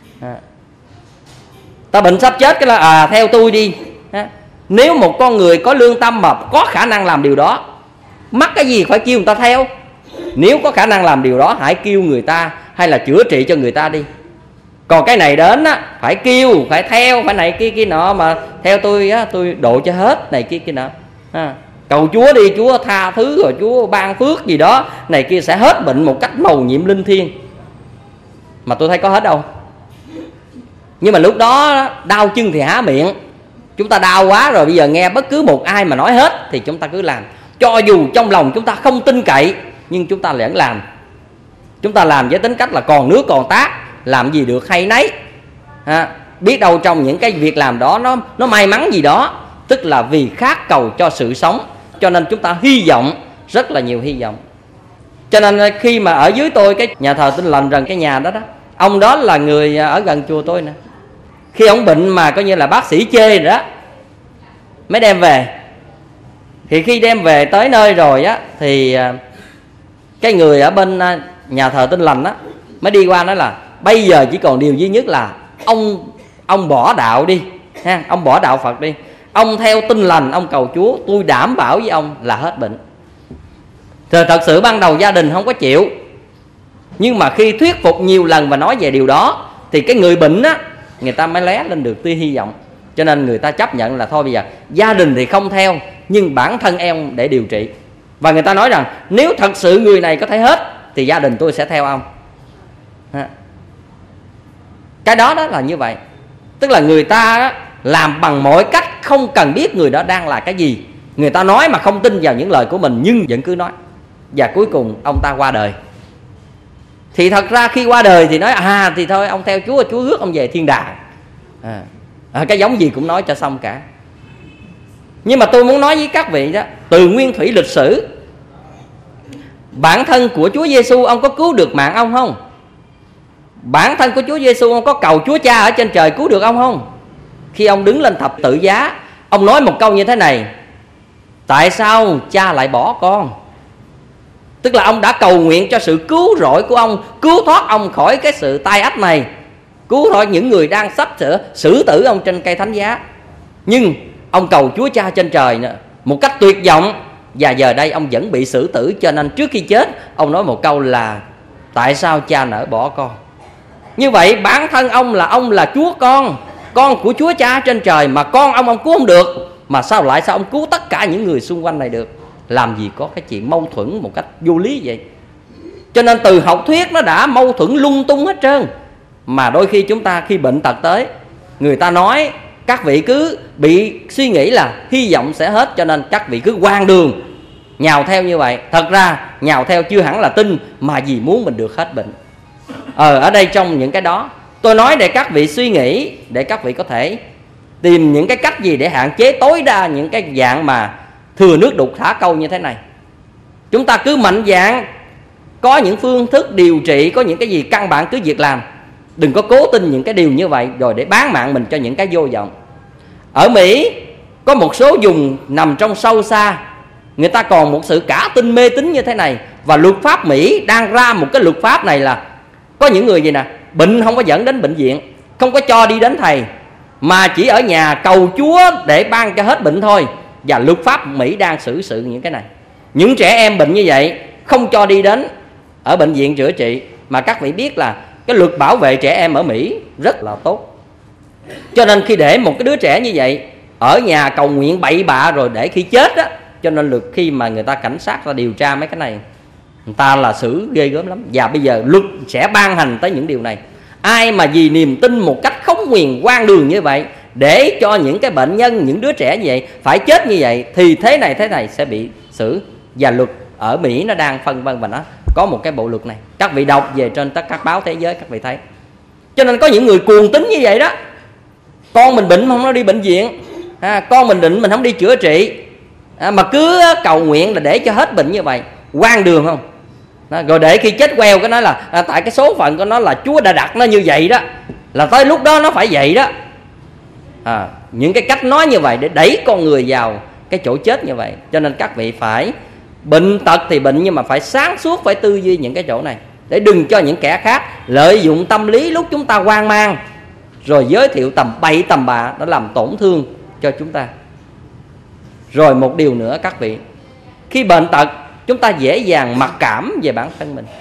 Ta bệnh sắp chết cái là theo tôi đi. Nếu một con người có lương tâm mà có khả năng làm điều đó, mắc cái gì phải kêu người ta theo. Nếu có khả năng làm điều đó, hãy kêu người ta, hay là chữa trị cho người ta đi. Còn cái này đến á, phải kêu, phải theo, phải này kia kia nọ, mà theo tôi á, tôi độ cho hết này kia kia nọ. Cầu Chúa đi, Chúa tha thứ, rồi Chúa ban phước gì đó này kia sẽ hết bệnh một cách mầu nhiệm linh thiêng. Mà tôi thấy có hết đâu. Nhưng mà lúc đó đau chân thì há miệng. Chúng ta đau quá rồi, bây giờ nghe bất cứ một ai mà nói hết thì chúng ta cứ làm. Cho dù trong lòng chúng ta không tin cậy, nhưng chúng ta vẫn làm. Chúng ta làm với tính cách là còn nước còn tát, làm gì được hay nấy. Biết đâu trong những cái việc làm đó nó may mắn gì đó. Tức là vì khát cầu cho sự sống, cho nên chúng ta hy vọng rất là nhiều hy vọng. Cho nên khi mà ở dưới tôi cái nhà thờ Tin Lành, rằng cái nhà đó đó, ông đó là người ở gần chùa tôi nè. Khi ông bệnh mà coi như là bác sĩ chê rồi đó mới đem về. Thì khi đem về tới nơi rồi á, thì cái người ở bên nhà thờ Tin Lành á mới đi qua nói là bây giờ chỉ còn điều duy nhất là ông bỏ đạo đi ha, ông bỏ đạo Phật đi, ông theo Tin Lành, ông cầu Chúa, tôi đảm bảo với ông là hết bệnh. Rồi thật sự ban đầu gia đình không có chịu, nhưng mà khi thuyết phục nhiều lần và nói về điều đó thì cái người bệnh á, người ta mới lóe lên được tia hy vọng. Cho nên người ta chấp nhận là thôi bây giờ gia đình thì không theo, nhưng bản thân em để điều trị. Và người ta nói rằng nếu thật sự người này có thể hết thì gia đình tôi sẽ theo ông. Cái đó đó là như vậy. Tức là người ta làm bằng mọi cách, không cần biết người đó đang là cái gì. Người ta nói mà không tin vào những lời của mình, nhưng vẫn cứ nói. Và cuối cùng ông ta qua đời. Thì thật ra khi qua đời thì nói thì thôi ông theo Chúa, Chúa rước ông về thiên đàng. Cái giống gì cũng nói cho xong cả. Nhưng mà tôi muốn nói với các vị đó, từ nguyên thủy lịch sử, bản thân của Chúa Giêsu ông có cứu được mạng ông không? Bản thân của Chúa Giêsu ông có cầu Chúa Cha ở trên trời cứu được ông không? Khi ông đứng lên thập tự giá, ông nói một câu như thế này: tại sao Cha lại bỏ con? Tức là ông đã cầu nguyện cho sự cứu rỗi của ông, cứu thoát ông khỏi cái sự tai ách này, cứu thoát những người đang sắp sửa xử tử ông trên cây thánh giá. Nhưng ông cầu Chúa Cha trên trời một cách tuyệt vọng, và giờ đây ông vẫn bị xử tử. Cho nên trước khi chết ông nói một câu là tại sao Cha nỡ bỏ con? Như vậy bản thân ông là Chúa con của Chúa Cha trên trời, mà con ông cứu không được, mà sao ông cứu tất cả những người xung quanh này được? Làm gì có cái chuyện mâu thuẫn một cách vô lý vậy? Cho nên từ học thuyết nó đã mâu thuẫn lung tung hết trơn. Mà đôi khi chúng ta khi bệnh tật tới, người ta nói các vị cứ bị suy nghĩ là hy vọng sẽ hết, cho nên các vị cứ hoang đường nhào theo như vậy. Thật ra nhào theo chưa hẳn là tin, mà vì muốn mình được hết bệnh. Ở đây trong những cái đó tôi nói để các vị suy nghĩ, để các vị có thể tìm những cái cách gì để hạn chế tối đa những cái dạng mà thừa nước đục thả câu như thế này. Chúng ta cứ mạnh dạn có những phương thức điều trị, có những cái gì căn bản cứ việc làm. Đừng có cố tin những cái điều như vậy rồi để bán mạng mình cho những cái vô vọng. Ở Mỹ có một số vùng nằm trong sâu xa, người ta còn một sự cả tin mê tín như thế này. Và luật pháp Mỹ đang ra một cái luật pháp này là có những người gì nè, bệnh không có dẫn đến bệnh viện, không có cho đi đến thầy, mà chỉ ở nhà cầu Chúa để ban cho hết bệnh thôi. Và luật pháp Mỹ đang xử sự những cái này. Những trẻ em bệnh như vậy không cho đi đến ở bệnh viện chữa trị. Mà các vị biết là cái luật bảo vệ trẻ em ở Mỹ rất là tốt. Cho nên khi để một cái đứa trẻ như vậy ở nhà cầu nguyện bậy bạ rồi để khi chết á, cho nên khi mà người ta cảnh sát ra điều tra mấy cái này, người ta là xử ghê gớm lắm. Và bây giờ luật sẽ ban hành tới những điều này. Ai mà vì niềm tin một cách không nguyền hoang đường như vậy để cho những cái bệnh nhân, những đứa trẻ như vậy phải chết như vậy, thì thế này sẽ bị xử. Và luật ở Mỹ nó đang phân vân, và nó có một cái bộ luật này. Các vị đọc về trên tất các báo thế giới các vị thấy. Cho nên có những người cuồng tín như vậy đó. Con mình bệnh mà không đi bệnh viện, con mình định mình không đi chữa trị, mà cứ cầu nguyện là để cho hết bệnh như vậy. Hoang đường không? Rồi để khi chết queo cái nói là tại cái số phận của nó là Chúa đã đặt nó như vậy đó, là tới lúc đó nó phải vậy đó. Những cái cách nói như vậy để đẩy con người vào cái chỗ chết như vậy. Cho nên các vị phải bệnh tật thì bệnh, nhưng mà phải sáng suốt, phải tư duy những cái chỗ này, để đừng cho những kẻ khác lợi dụng tâm lý lúc chúng ta hoang mang, rồi giới thiệu tầm bậy tầm bạ, nó làm tổn thương cho chúng ta. Rồi một điều nữa các vị, khi bệnh tật chúng ta dễ dàng mặc cảm về bản thân mình.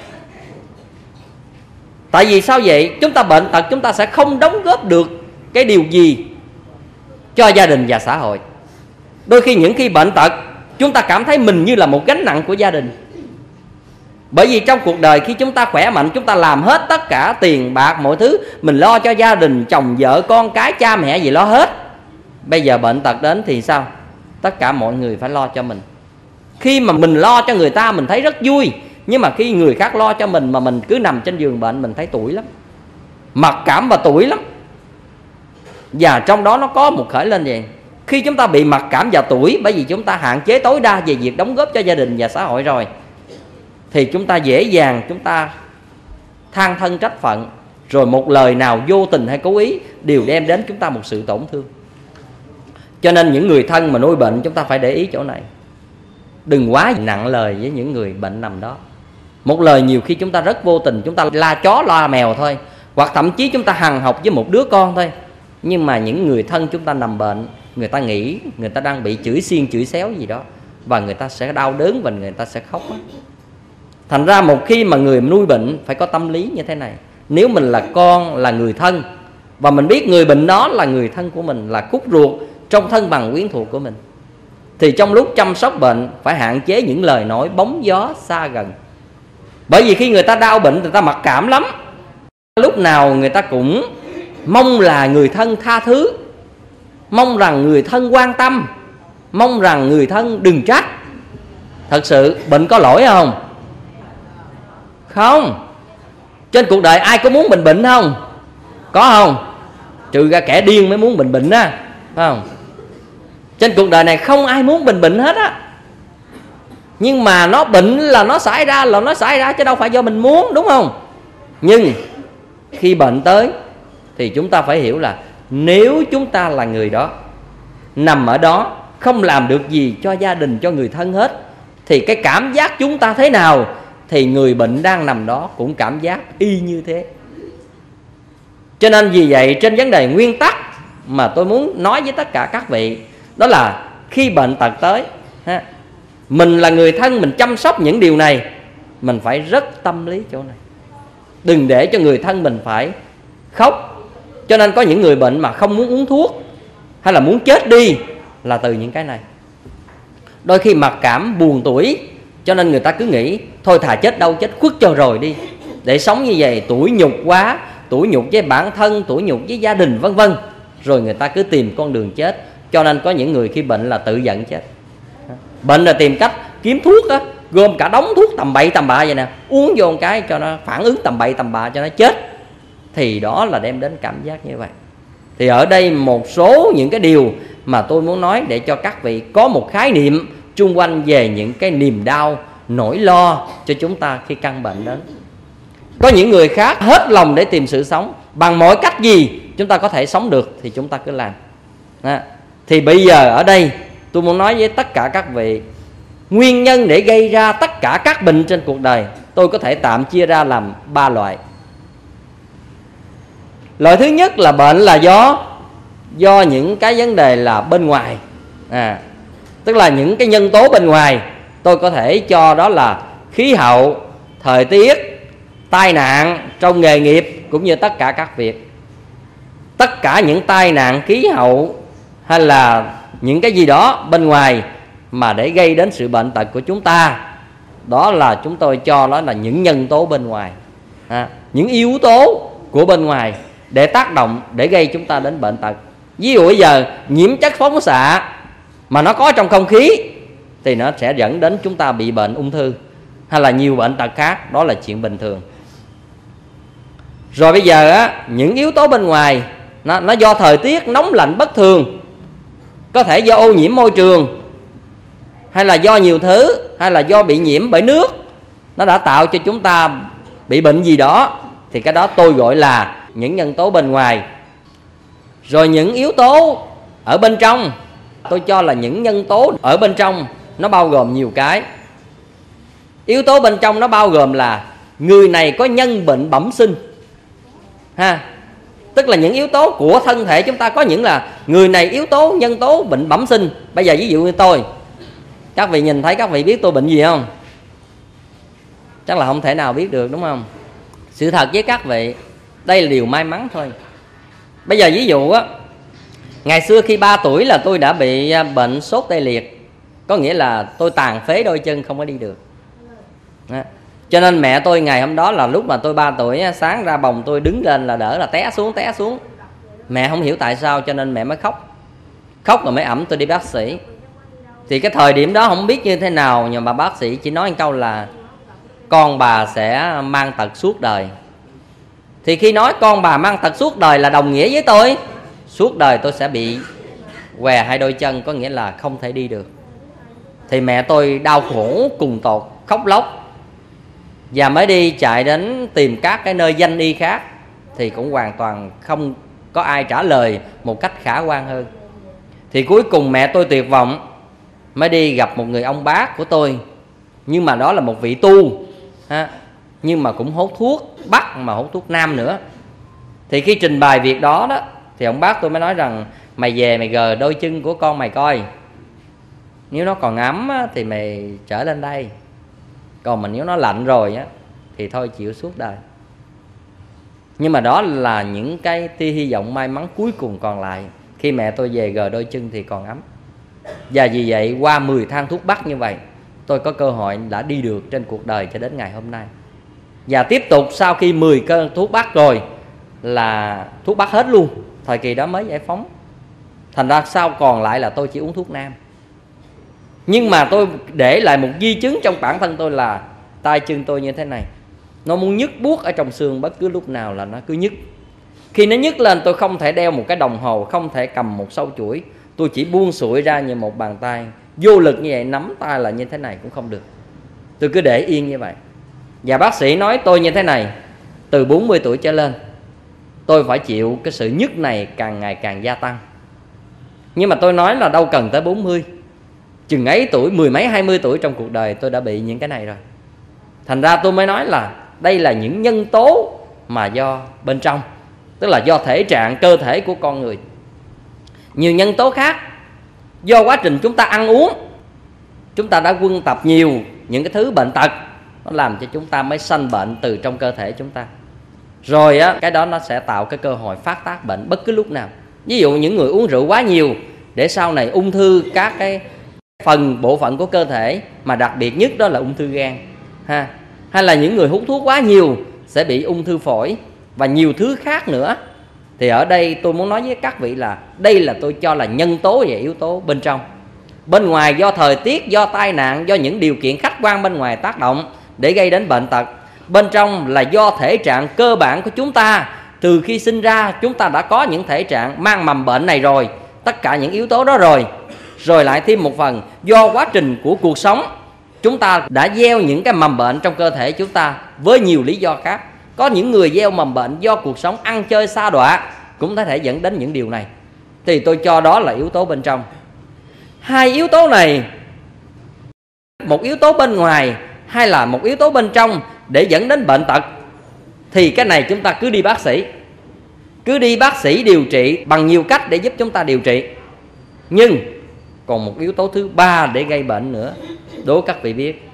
Tại vì sao vậy? Chúng ta bệnh tật chúng ta sẽ không đóng góp được cái điều gì cho gia đình và xã hội. Đôi khi những khi bệnh tật chúng ta cảm thấy mình như là một gánh nặng của gia đình. Bởi vì trong cuộc đời khi chúng ta khỏe mạnh, chúng ta làm hết tất cả tiền bạc mọi thứ, mình lo cho gia đình, chồng vợ con cái, cha mẹ gì lo hết. Bây giờ bệnh tật đến thì sao? Tất cả mọi người phải lo cho mình. Khi mà mình lo cho người ta mình thấy rất vui, nhưng mà khi người khác lo cho mình mà mình cứ nằm trên giường bệnh, mình thấy tủi lắm, mặc cảm và tủi lắm. Và trong đó nó có một khởi lên gì? Khi chúng ta bị mặc cảm vào tuổi, bởi vì chúng ta hạn chế tối đa về việc đóng góp cho gia đình và xã hội rồi, thì chúng ta dễ dàng chúng ta than thân trách phận, rồi một lời nào vô tình hay cố ý đều đem đến chúng ta một sự tổn thương. Cho nên những người thân mà nuôi bệnh, chúng ta phải để ý chỗ này. Đừng quá nặng lời với những người bệnh nằm đó. Một lời nhiều khi chúng ta rất vô tình, chúng ta la chó la mèo thôi, hoặc thậm chí chúng ta hằn học với một đứa con thôi. Nhưng mà những người thân chúng ta nằm bệnh, người ta nghĩ người ta đang bị chửi xiên chửi xéo gì đó, và người ta sẽ đau đớn và người ta sẽ khóc. Thành ra một khi mà người nuôi bệnh phải có tâm lý như thế này. Nếu mình là con, là người thân, và mình biết người bệnh đó là người thân của mình, là cốt ruột trong thân bằng quyến thuộc của mình, thì trong lúc chăm sóc bệnh phải hạn chế những lời nói bóng gió xa gần. Bởi vì khi người ta đau bệnh, người ta mặc cảm lắm. Lúc nào người ta cũng mong là người thân tha thứ, mong rằng người thân quan tâm, mong rằng người thân đừng trách. Thật sự bệnh có lỗi không? Không. Trên cuộc đời ai có muốn mình bệnh không? Có không? Trừ ra kẻ điên mới muốn bệnh á, phải không? Trên cuộc đời này không ai muốn bệnh hết á. Nhưng mà nó bệnh là nó xảy ra chứ đâu phải do mình muốn, đúng không? Nhưng khi bệnh tới thì chúng ta phải hiểu là nếu chúng ta là người đó, nằm ở đó không làm được gì cho gia đình, cho người thân hết, thì cái cảm giác chúng ta thế nào thì người bệnh đang nằm đó cũng cảm giác y như thế. Cho nên vì vậy, trên vấn đề nguyên tắc mà tôi muốn nói với tất cả các vị, đó là khi bệnh tật tới, mình là người thân, mình chăm sóc những điều này, mình phải rất tâm lý chỗ này. Đừng để cho người thân mình phải khóc. Cho nên có những người bệnh mà không muốn uống thuốc hay là muốn chết đi là từ những cái này. Đôi khi mặc cảm buồn tuổi, cho nên người ta cứ nghĩ thôi thà chết đâu chết khuất cho rồi đi. Để sống như vậy tủi nhục quá, tủi nhục với bản thân, tủi nhục với gia đình vân vân. Rồi người ta cứ tìm con đường chết. Cho nên có những người khi bệnh là tự giận chết. Bệnh là tìm cách kiếm thuốc á, gồm cả đống thuốc tầm bậy tầm bạ vậy nè, uống vô một cái cho nó phản ứng tầm bậy tầm bạ cho nó chết. Thì đó là đem đến cảm giác như vậy. Thì ở đây một số những cái điều mà tôi muốn nói để cho các vị có một khái niệm chung quanh về những cái niềm đau, nỗi lo cho chúng ta khi căn bệnh đến. Có những người khác hết lòng để tìm sự sống, bằng mọi cách gì chúng ta có thể sống được thì chúng ta cứ làm. Thì bây giờ ở đây tôi muốn nói với tất cả các vị, nguyên nhân để gây ra tất cả các bệnh trên cuộc đời tôi có thể tạm chia ra làm 3 loại. Loại thứ nhất là bệnh là do những cái vấn đề là bên ngoài, tức là những cái nhân tố bên ngoài. Tôi có thể cho đó là khí hậu, thời tiết, tai nạn trong nghề nghiệp, cũng như tất cả các việc. Tất cả những tai nạn, khí hậu hay là những cái gì đó bên ngoài mà để gây đến sự bệnh tật của chúng ta, đó là chúng tôi cho đó là những nhân tố bên ngoài, những yếu tố của bên ngoài để tác động, để gây chúng ta đến bệnh tật. Ví dụ bây giờ nhiễm chất phóng xạ mà nó có trong không khí thì nó sẽ dẫn đến chúng ta bị bệnh ung thư hay là nhiều bệnh tật khác, đó là chuyện bình thường. Rồi bây giờ á, những yếu tố bên ngoài nó do thời tiết nóng lạnh bất thường, có thể do ô nhiễm môi trường, hay là do nhiều thứ, hay là do bị nhiễm bởi nước, nó đã tạo cho chúng ta bị bệnh gì đó, thì cái đó tôi gọi là những nhân tố bên ngoài. Rồi những yếu tố ở bên trong, tôi cho là những nhân tố ở bên trong nó bao gồm nhiều cái. Yếu tố bên trong nó bao gồm là người này có nhân bệnh bẩm sinh, tức là những yếu tố của thân thể chúng ta có những là người này yếu tố nhân tố bệnh bẩm sinh. Bây giờ ví dụ như tôi, các vị nhìn thấy các vị biết tôi bệnh gì không? Chắc là không thể nào biết được, đúng không? Sự thật với các vị, đây là điều may mắn thôi. Bây giờ ví dụ á, ngày xưa khi 3 tuổi là tôi đã bị bệnh sốt tê liệt, có nghĩa là tôi tàn phế đôi chân không có đi được. Cho nên mẹ tôi ngày hôm đó là lúc mà tôi 3 tuổi, sáng ra bồng tôi đứng lên là đỡ là té xuống. Mẹ không hiểu tại sao cho nên mẹ mới khóc rồi mới ẵm tôi đi bác sĩ. Thì cái thời điểm đó không biết như thế nào, nhưng mà bác sĩ chỉ nói một câu là con bà sẽ mang tật suốt đời. Thì khi nói con bà mang tật suốt đời là đồng nghĩa với tôi suốt đời tôi sẽ bị què hai đôi chân, có nghĩa là không thể đi được. Thì mẹ tôi đau khổ cùng tột, khóc lóc, và mới đi chạy đến tìm các cái nơi danh y khác, thì cũng hoàn toàn không có ai trả lời một cách khả quan hơn. Thì cuối cùng mẹ tôi tuyệt vọng, mới đi gặp một người ông bác của tôi, nhưng mà đó là một vị tu ha, nhưng mà cũng hút thuốc Bắc mà hút thuốc Nam nữa. Thì khi trình bày việc đó đó, thì ông bác tôi mới nói rằng mày về mày gờ đôi chân của con mày coi, nếu nó còn ấm á, thì mày trở lên đây, còn mà nếu nó lạnh rồi á, thì thôi chịu suốt đời. Nhưng mà đó là những cái tia hy vọng may mắn cuối cùng còn lại. Khi mẹ tôi về gờ đôi chân thì còn ấm. Và vì vậy qua 10 thang thuốc Bắc như vậy, tôi có cơ hội đã đi được trên cuộc đời cho đến ngày hôm nay. Và tiếp tục sau khi 10 cơn thuốc Bắc rồi là thuốc Bắc hết luôn, thời kỳ đó mới giải phóng. Thành ra sau còn lại là tôi chỉ uống thuốc Nam. Nhưng mà tôi để lại một di chứng trong bản thân tôi là tay chân tôi như thế này, nó muốn nhức buốt ở trong xương, bất cứ lúc nào là nó cứ nhức. Khi nó nhức lên tôi không thể đeo một cái đồng hồ, không thể cầm một sâu chuỗi, tôi chỉ buông xuội ra như một bàn tay, vô lực như vậy, nắm tay là như thế này cũng không được. Tôi cứ để yên như vậy. Và bác sĩ nói tôi như thế này, từ 40 tuổi trở lên tôi phải chịu cái sự nhức này càng ngày càng gia tăng. Nhưng mà tôi nói là đâu cần tới 40, chừng ấy tuổi, 10 mấy 20 tuổi trong cuộc đời tôi đã bị những cái này rồi. Thành ra tôi mới nói là đây là những nhân tố mà do bên trong, tức là do thể trạng, cơ thể của con người. Nhiều nhân tố khác, do quá trình chúng ta ăn uống, chúng ta đã quân tập nhiều những cái thứ bệnh tật, nó làm cho chúng ta mới sanh bệnh từ trong cơ thể chúng ta. Rồi á, cái đó nó sẽ tạo cái cơ hội phát tác bệnh bất cứ lúc nào. Ví dụ những người uống rượu quá nhiều để sau này ung thư các cái bộ phận của cơ thể, mà đặc biệt nhất đó là ung thư gan ha. Hay là những người hút thuốc quá nhiều sẽ bị ung thư phổi và nhiều thứ khác nữa. Thì ở đây tôi muốn nói với các vị là đây là tôi cho là nhân tố và yếu tố bên trong. Bên ngoài do thời tiết, do tai nạn, do những điều kiện khách quan bên ngoài tác động để gây đến bệnh tật. Bên trong là do thể trạng cơ bản của chúng ta. Từ khi sinh ra chúng ta đã có những thể trạng mang mầm bệnh này rồi, tất cả những yếu tố đó rồi. Rồi lại thêm một phần do quá trình của cuộc sống, chúng ta đã gieo những cái mầm bệnh trong cơ thể chúng ta với nhiều lý do khác. Có những người gieo mầm bệnh do cuộc sống ăn chơi sa đọa cũng có thể dẫn đến những điều này. Thì tôi cho đó là yếu tố bên trong. Hai yếu tố này, một yếu tố bên ngoài hay là một yếu tố bên trong để dẫn đến bệnh tật, thì cái này chúng ta cứ đi bác sĩ. Cứ đi bác sĩ điều trị bằng nhiều cách để giúp chúng ta điều trị. Nhưng còn một yếu tố thứ ba để gây bệnh nữa, đố các vị biết.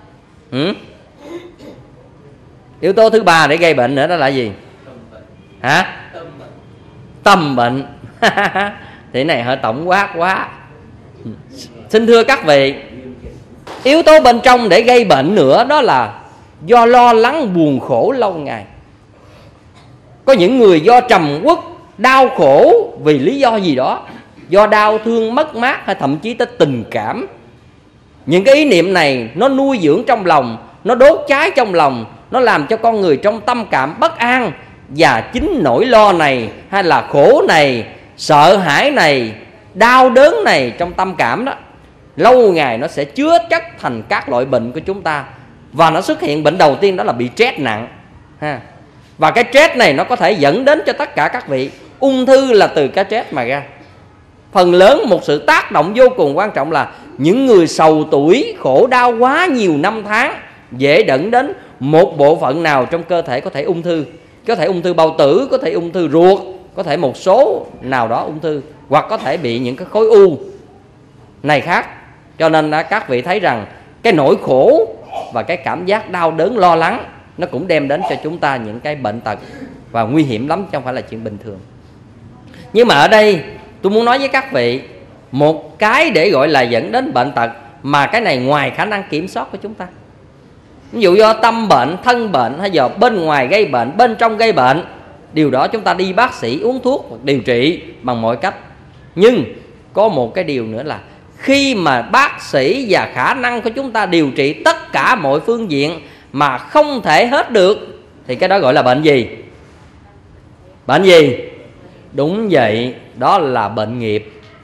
Yếu tố thứ ba để gây bệnh nữa đó là gì? Hả? Tâm bệnh. Thì này hơi tổng quát quá. Xin thưa các vị, yếu tố bên trong để gây bệnh nữa đó là do lo lắng buồn khổ lâu ngày. Có những người do trầm uất, đau khổ vì lý do gì đó, do đau thương, mất mát hay thậm chí tới tình cảm. Những cái ý niệm này nó nuôi dưỡng trong lòng, nó đốt cháy trong lòng, nó làm cho con người trong tâm cảm bất an. Và chính nỗi lo này hay là khổ này, sợ hãi này, đau đớn này trong tâm cảm đó, lâu ngày nó sẽ chứa chất thành các loại bệnh của chúng ta. Và nó xuất hiện bệnh đầu tiên đó là bị stress nặng ha. Và cái stress này nó có thể dẫn đến cho tất cả các vị ung thư là từ cái stress mà ra. Phần lớn một sự tác động vô cùng quan trọng là những người sầu tuổi, khổ đau quá nhiều năm tháng dễ dẫn đến một bộ phận nào trong cơ thể có thể ung thư. Có thể ung thư bao tử, có thể ung thư ruột, có thể một số nào đó ung thư, hoặc có thể bị những cái khối u này khác. Cho nên các vị thấy rằng cái nỗi khổ và cái cảm giác đau đớn lo lắng nó cũng đem đến cho chúng ta những cái bệnh tật và nguy hiểm lắm, chứ không phải là chuyện bình thường. Nhưng mà ở đây tôi muốn nói với các vị một cái để gọi là dẫn đến bệnh tật mà cái này ngoài khả năng kiểm soát của chúng ta. Ví dụ do tâm bệnh, thân bệnh, hay do bên ngoài gây bệnh, bên trong gây bệnh, điều đó chúng ta đi bác sĩ uống thuốc hoặc điều trị bằng mọi cách. Nhưng có một cái điều nữa là khi mà bác sĩ và khả năng của chúng ta điều trị tất cả mọi phương diện mà không thể hết được, thì cái đó gọi là bệnh gì? Bệnh gì? Đúng vậy, đó là bệnh nghiệp.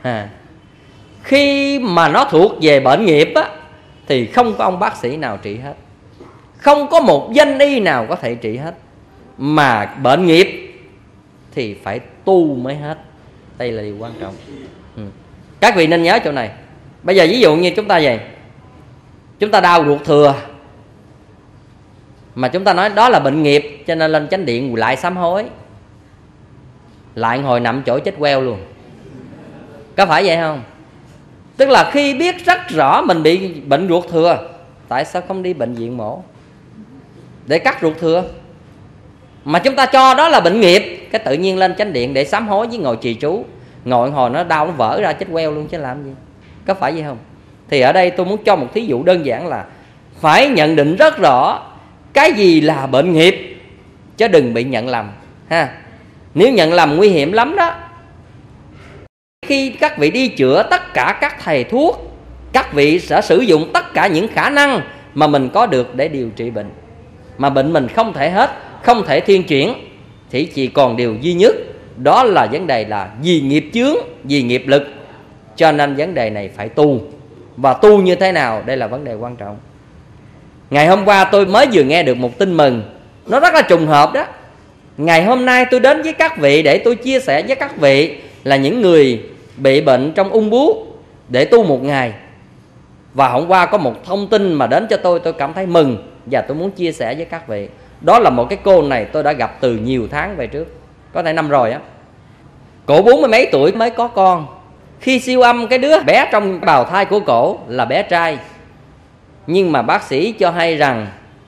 Khi mà nó thuộc về bệnh nghiệp á, thì không có ông bác sĩ nào trị hết, không có một danh y nào có thể trị hết. Mà bệnh nghiệp thì phải tu mới hết. Đây là điều quan trọng. Các vị nên nhớ chỗ này. Bây giờ ví dụ như chúng ta vậy, chúng ta đau ruột thừa, mà chúng ta nói đó là bệnh nghiệp, cho nên lên chánh điện lại sám hối, lại ngồi nằm chỗ chết queo luôn. Có phải vậy không? Tức là khi biết rất rõ mình bị bệnh ruột thừa, tại sao không đi bệnh viện mổ để cắt ruột thừa? Mà chúng ta cho đó là bệnh nghiệp, cái tự nhiên lên chánh điện để sám hối với ngồi trì chú, ngồi hồi nó đau nó vỡ ra chết queo luôn chứ làm gì. Có phải vậy không? Thì ở đây tôi muốn cho một thí dụ đơn giản là phải nhận định rất rõ cái gì là bệnh nghiệp, chứ đừng bị nhận lầm ha. Nếu nhận lầm nguy hiểm lắm đó. Khi các vị đi chữa tất cả các thầy thuốc, các vị sẽ sử dụng tất cả những khả năng mà mình có được để điều trị bệnh, mà bệnh mình không thể hết, không thể thuyên chuyển, thì chỉ còn điều duy nhất, đó là vấn đề là vì nghiệp chướng, vì nghiệp lực. Cho nên vấn đề này phải tu. Và tu như thế nào? Đây là vấn đề quan trọng. Ngày hôm qua tôi mới vừa nghe được một tin mừng, nó rất là trùng hợp đó. Ngày hôm nay tôi đến với các vị để tôi chia sẻ với các vị là những người bị bệnh trong ung bướu để tu một ngày. Và hôm qua có một thông tin mà đến cho tôi cảm thấy mừng và tôi muốn chia sẻ với các vị. Đó là một cái cô này tôi đã gặp từ nhiều tháng về trước, có thể năm rồi á. Cổ 40 mấy tuổi mới có con. Khi siêu âm cái đứa bé trong bào thai của cổ là bé trai, nhưng mà bác sĩ cho hay rằng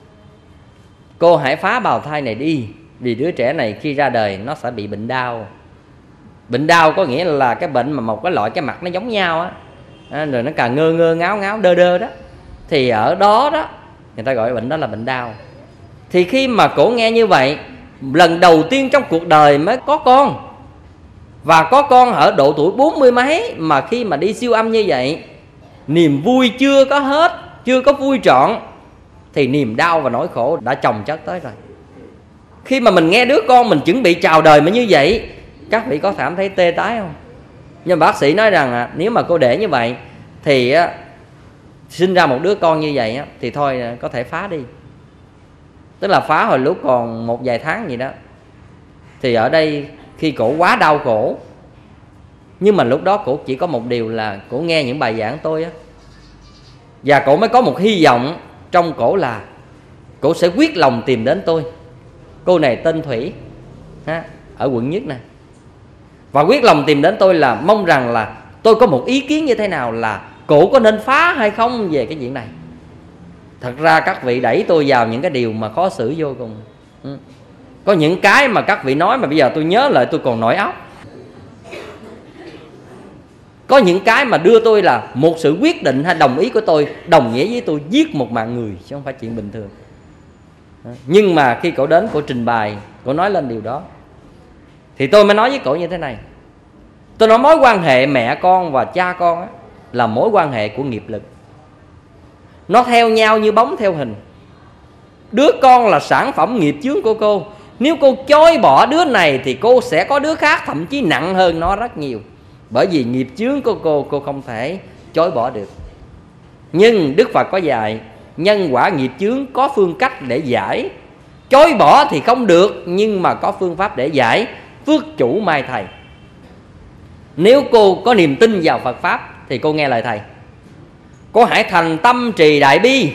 cô hãy phá bào thai này đi, vì đứa trẻ này khi ra đời nó sẽ bị bệnh đau. Bệnh đau có nghĩa là cái bệnh mà một cái loại cái mặt nó giống nhau á, rồi nó càng ngơ ngơ ngáo ngáo đơ đơ đó. Thì ở đó đó người ta gọi bệnh đó là bệnh đau. Thì khi mà cổ nghe như vậy, lần đầu tiên trong cuộc đời mới có con, và có con ở độ tuổi 40 mấy, mà khi mà đi siêu âm như vậy, niềm vui chưa có hết, chưa có vui trọn, thì niềm đau và nỗi khổ đã chồng chất tới rồi. Khi mà mình nghe đứa con mình chuẩn bị chào đời mà như vậy, các vị có cảm thấy tê tái không? Nhưng bác sĩ nói rằng nếu mà cô để như vậy thì sinh ra một đứa con như vậy thì thôi có thể phá đi. Tức là phá hồi lúc còn một vài tháng gì đó. Thì ở đây khi cổ quá đau khổ, nhưng mà lúc đó cổ chỉ có một điều là cổ nghe những bài giảng tôi á, và cổ mới có một hy vọng trong cổ là cổ sẽ quyết lòng tìm đến tôi. Cô này tên Thủy ở quận Nhất nè. Và quyết lòng tìm đến tôi là mong rằng là tôi có một ý kiến như thế nào, là cổ có nên phá hay không về cái chuyện này. Thật ra các vị đẩy tôi vào những cái điều mà khó xử vô cùng. Có những cái mà các vị nói mà bây giờ tôi nhớ lại tôi còn nổi óc. Có những cái mà đưa tôi là một sự quyết định hay đồng ý của tôi đồng nghĩa với tôi giết một mạng người, chứ không phải chuyện bình thường. Nhưng mà khi cổ đến, cổ trình bày, cổ nói lên điều đó, thì tôi mới nói với cổ như thế này. Tôi nói mối quan hệ mẹ con và cha con á, là mối quan hệ của nghiệp lực. Nó theo nhau như bóng theo hình. Đứa con là sản phẩm nghiệp chướng của cô. Nếu cô chối bỏ đứa này thì cô sẽ có đứa khác, thậm chí nặng hơn nó rất nhiều. Bởi vì nghiệp chướng của cô không thể chối bỏ được. Nhưng Đức Phật có dạy nhân quả nghiệp chướng có phương cách để giải. Chối bỏ thì không được, nhưng mà có phương pháp để giải. Phước chủ mai thầy. Nếu cô có niềm tin vào Phật Pháp thì cô nghe lời thầy. Cô hãy thành tâm trì đại bi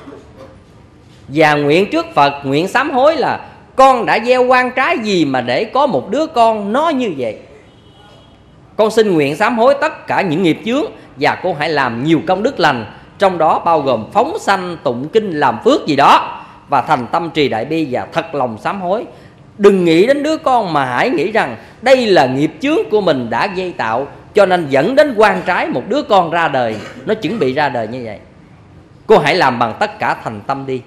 và nguyện trước Phật, nguyện sám hối là con đã gieo oan trái gì mà để có một đứa con nó như vậy. Con xin nguyện sám hối tất cả những nghiệp chướng, và cô hãy làm nhiều công đức lành, trong đó bao gồm phóng sanh, tụng kinh, làm phước gì đó, và thành tâm trì đại bi và thật lòng sám hối. Đừng nghĩ đến đứa con mà hãy nghĩ rằng đây là nghiệp chướng của mình đã gây tạo, cho nên dẫn đến oan trái một đứa con ra đời, nó chuẩn bị ra đời như vậy. Cô hãy làm bằng tất cả thành tâm đi.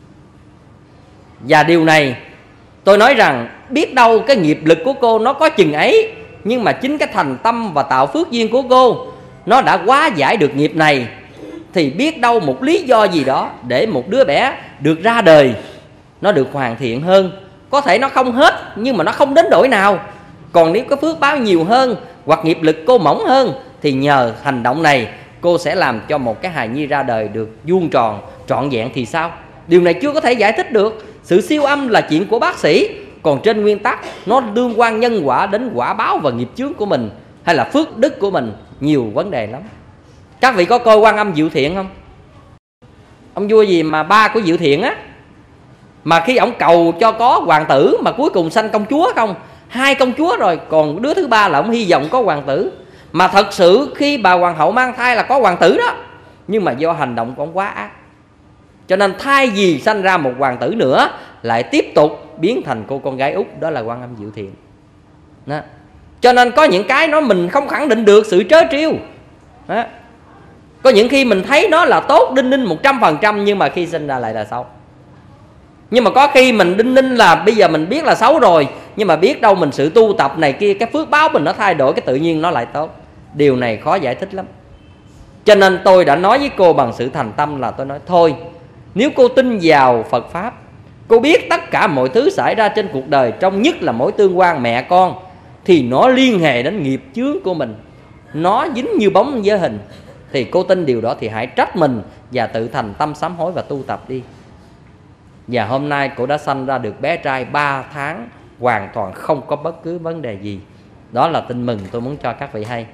Và điều này tôi nói rằng biết đâu cái nghiệp lực của cô nó có chừng ấy, nhưng mà chính cái thành tâm và tạo phước duyên của cô nó đã hóa giải được nghiệp này, thì biết đâu một lý do gì đó để một đứa bé được ra đời nó được hoàn thiện hơn. Có thể nó không hết, nhưng mà nó không đến đổi nào. Còn nếu có phước báo nhiều hơn, hoặc nghiệp lực cô mỏng hơn, thì nhờ hành động này cô sẽ làm cho một cái hài nhi ra đời được vuông tròn, trọn vẹn thì sao? Điều này chưa có thể giải thích được. Sự siêu âm là chuyện của bác sĩ, còn trên nguyên tắc nó liên quan nhân quả đến quả báo và nghiệp chướng của mình, hay là phước đức của mình, nhiều vấn đề lắm. Các vị có coi Quan Âm Diệu Thiện không? Ông vua gì mà ba của Diệu Thiện á, mà khi ổng cầu cho có hoàng tử mà cuối cùng sanh công chúa không? 2 công chúa rồi, còn đứa thứ 3 là ổng hy vọng có hoàng tử. Mà thật sự khi bà hoàng hậu mang thai là có hoàng tử đó, nhưng mà do hành động của ổng quá ác, cho nên thay vì sanh ra một hoàng tử nữa, lại tiếp tục biến thành cô con gái út, đó là Quan Âm Diệu Thiện đó. Cho nên có những cái nó mình không khẳng định được sự trớ trêu đó. Có những khi mình thấy nó là tốt đinh ninh 100%, nhưng mà khi sinh ra lại là xấu. Nhưng mà có khi mình đinh ninh là bây giờ mình biết là xấu rồi, nhưng mà biết đâu mình sự tu tập này kia, cái phước báo mình nó thay đổi, cái tự nhiên nó lại tốt. Điều này khó giải thích lắm. Cho nên tôi đã nói với cô bằng sự thành tâm là tôi nói thôi, nếu cô tin vào Phật Pháp, cô biết tất cả mọi thứ xảy ra trên cuộc đời, trong nhất là mối tương quan mẹ con, thì nó liên hệ đến nghiệp chướng của mình, nó dính như bóng với hình. Thì cô tin điều đó thì hãy trách mình và tự thành tâm sám hối và tu tập đi. Và hôm nay cô đã sanh ra được bé trai 3 tháng, hoàn toàn không có bất cứ vấn đề gì. Đó là tin mừng tôi muốn cho các vị hay.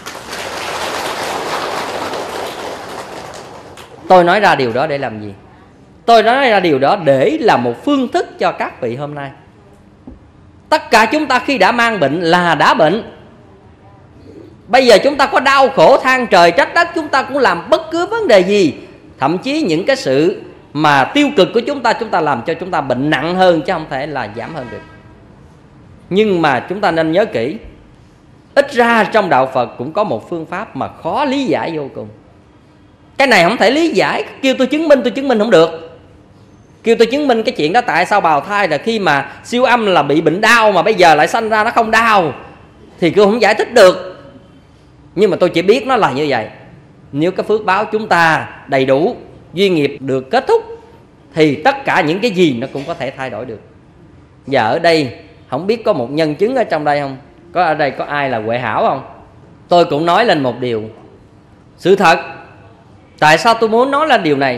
Tôi nói ra điều đó để làm gì? Tôi nói ra điều đó để là một phương thức cho các vị hôm nay. Tất cả chúng ta khi đã mang bệnh là đã bệnh. Bây giờ chúng ta có đau khổ than trời trách đất, chúng ta cũng làm bất cứ vấn đề gì. Thậm chí những cái sự mà tiêu cực của chúng ta làm cho chúng ta bệnh nặng hơn, chứ không thể là giảm hơn được. Nhưng mà chúng ta nên nhớ kỹ, ít ra trong đạo Phật cũng có một phương pháp mà khó lý giải vô cùng. Cái này không thể lý giải, kêu tôi chứng minh không được. Kêu tôi chứng minh cái chuyện đó tại sao bào thai là khi mà siêu âm là bị bệnh đau, mà bây giờ lại sanh ra nó không đau, thì tôi không giải thích được. Nhưng mà tôi chỉ biết nó là như vậy. Nếu cái phước báo chúng ta đầy đủ, duyên nghiệp được kết thúc, thì tất cả những cái gì nó cũng có thể thay đổi được. Và ở đây không biết có một nhân chứng ở trong đây không? Có ở đây có ai là Huệ Hảo không? Tôi cũng nói lên một điều sự thật. Tại sao tôi muốn nói lên điều này?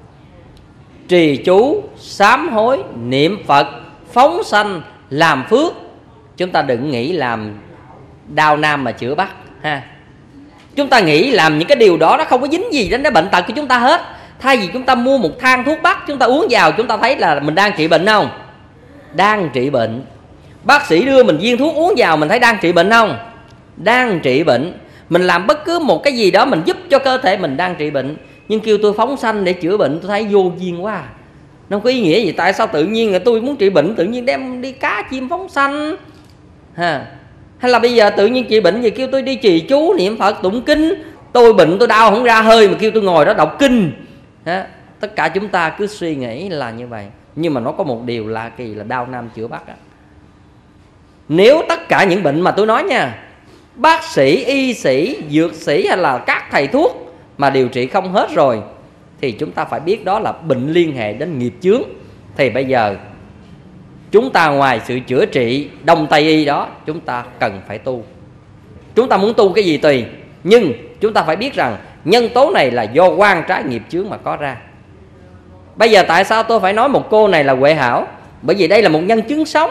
Trì chú, sám hối, niệm Phật, phóng sanh, làm phước. Chúng ta đừng nghĩ làm đao nam mà chữa bắc ha. Chúng ta nghĩ làm những cái điều đó nó không có dính gì đến cái bệnh tật của chúng ta hết. Thay vì chúng ta mua một thang thuốc bắc, chúng ta uống vào, chúng ta thấy là mình đang trị bệnh không? Đang trị bệnh. Bác sĩ đưa mình viên thuốc uống vào, mình thấy đang trị bệnh không? Đang trị bệnh. Mình làm bất cứ một cái gì đó mình giúp cho cơ thể mình đang trị bệnh. Nhưng kêu tôi phóng sanh để chữa bệnh, tôi thấy vô duyên quá. Nó không có ý nghĩa gì. Tại sao tự nhiên là tôi muốn trị bệnh, tự nhiên đem đi cá chim phóng sanh ha? Hay là bây giờ tự nhiên trị bệnh gì kêu tôi đi trì chú niệm Phật tụng kinh. Tôi bệnh tôi đau không ra hơi mà kêu tôi ngồi đó đọc kinh ha? Tất cả chúng ta cứ suy nghĩ là như vậy. Nhưng mà nó có một điều lạ kỳ là đao nam chữa bắc á. Nếu tất cả những bệnh mà tôi nói nha, bác sĩ, y sĩ, dược sĩ hay là các thầy thuốc mà điều trị không hết rồi, thì chúng ta phải biết đó là bệnh liên hệ đến nghiệp chướng. Thì bây giờ chúng ta ngoài sự chữa trị đông tây y đó, chúng ta cần phải tu. Chúng ta muốn tu cái gì tùy, nhưng chúng ta phải biết rằng nhân tố này là do oan trái nghiệp chướng mà có ra. Bây giờ tại sao tôi phải nói một cô này là Huệ Hảo? Bởi vì đây là một nhân chứng sống.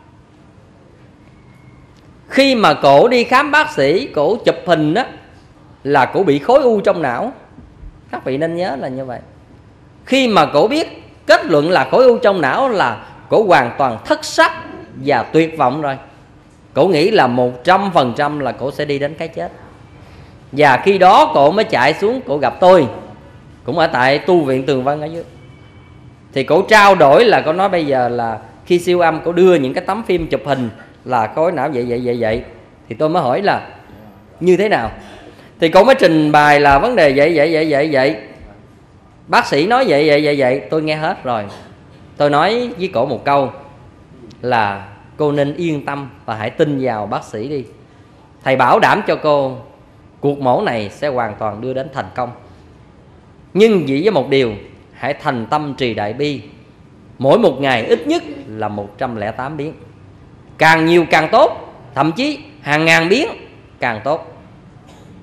Khi mà cổ đi khám bác sĩ, cổ chụp hình đó, là cổ bị khối u trong não. Các vị nên nhớ là như vậy. Khi mà cổ biết kết luận là khối u trong não là cổ hoàn toàn thất sắc và tuyệt vọng rồi. Cổ nghĩ là 100% là cổ sẽ đi đến cái chết. Và khi đó cổ mới chạy xuống, cổ gặp tôi, cũng ở tại tu viện Tường Vân ở dưới. Thì cổ trao đổi là cổ nói bây giờ là khi siêu âm cổ đưa những cái tấm phim chụp hình là khối não vậy. Thì tôi mới hỏi là như thế nào? Thì cổ mới trình bày là vấn đề vậy. Bác sĩ nói vậy. Tôi nghe hết rồi. Tôi nói với cổ một câu là cô nên yên tâm và hãy tin vào bác sĩ đi. Thầy bảo đảm cho cô cuộc mổ này sẽ hoàn toàn đưa đến thành công. Nhưng chỉ với một điều, hãy thành tâm trì đại bi. Mỗi một ngày ít nhất là 108 biến. Càng nhiều càng tốt, thậm chí hàng ngàn biến càng tốt.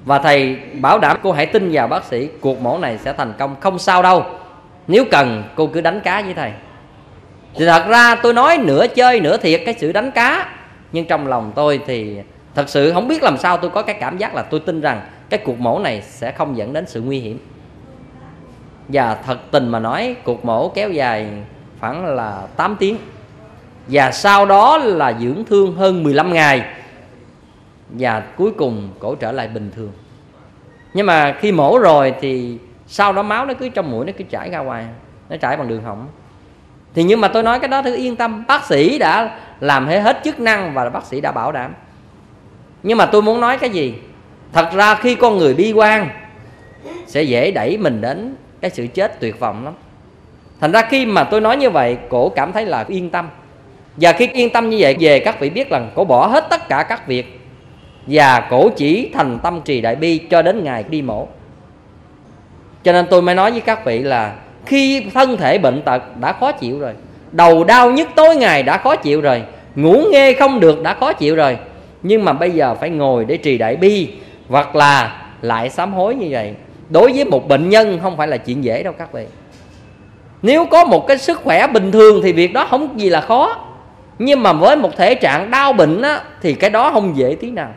Và thầy bảo đảm cô hãy tin vào bác sĩ, cuộc mổ này sẽ thành công, không sao đâu. Nếu cần cô cứ đánh cá với thầy. Thì thật ra tôi nói nửa chơi nửa thiệt cái sự đánh cá, nhưng trong lòng tôi thì thật sự không biết làm sao tôi có cái cảm giác là tôi tin rằng cái cuộc mổ này sẽ không dẫn đến sự nguy hiểm. Và thật tình mà nói, cuộc mổ kéo dài khoảng là 8 tiếng. Và sau đó là dưỡng thương hơn 15 ngày. Và cuối cùng cổ trở lại bình thường. Nhưng mà khi mổ rồi thì sau đó máu nó cứ trong mũi, nó cứ chảy ra ngoài, nó chảy bằng đường họng. Thì nhưng mà tôi nói cái đó cứ yên tâm, bác sĩ đã làm hết chức năng và bác sĩ đã bảo đảm. Nhưng mà tôi muốn nói cái gì? Thật ra khi con người bi quan sẽ dễ đẩy mình đến cái sự chết tuyệt vọng lắm. Thành ra khi mà tôi nói như vậy, cổ cảm thấy là yên tâm. Và khi yên tâm như vậy, về các vị biết rằng cổ bỏ hết tất cả các việc và cổ chỉ thành tâm trì đại bi cho đến ngày đi mổ. Cho nên tôi mới nói với các vị là khi thân thể bệnh tật đã khó chịu rồi, đầu đau nhức tối ngày đã khó chịu rồi, ngủ nghe không được đã khó chịu rồi, nhưng mà bây giờ phải ngồi để trì đại bi hoặc là lại sám hối như vậy, đối với một bệnh nhân không phải là chuyện dễ đâu các vị. Nếu có một cái sức khỏe bình thường thì việc đó không gì là khó. Nhưng mà với một thể trạng đau bệnh á, thì cái đó không dễ tí nào.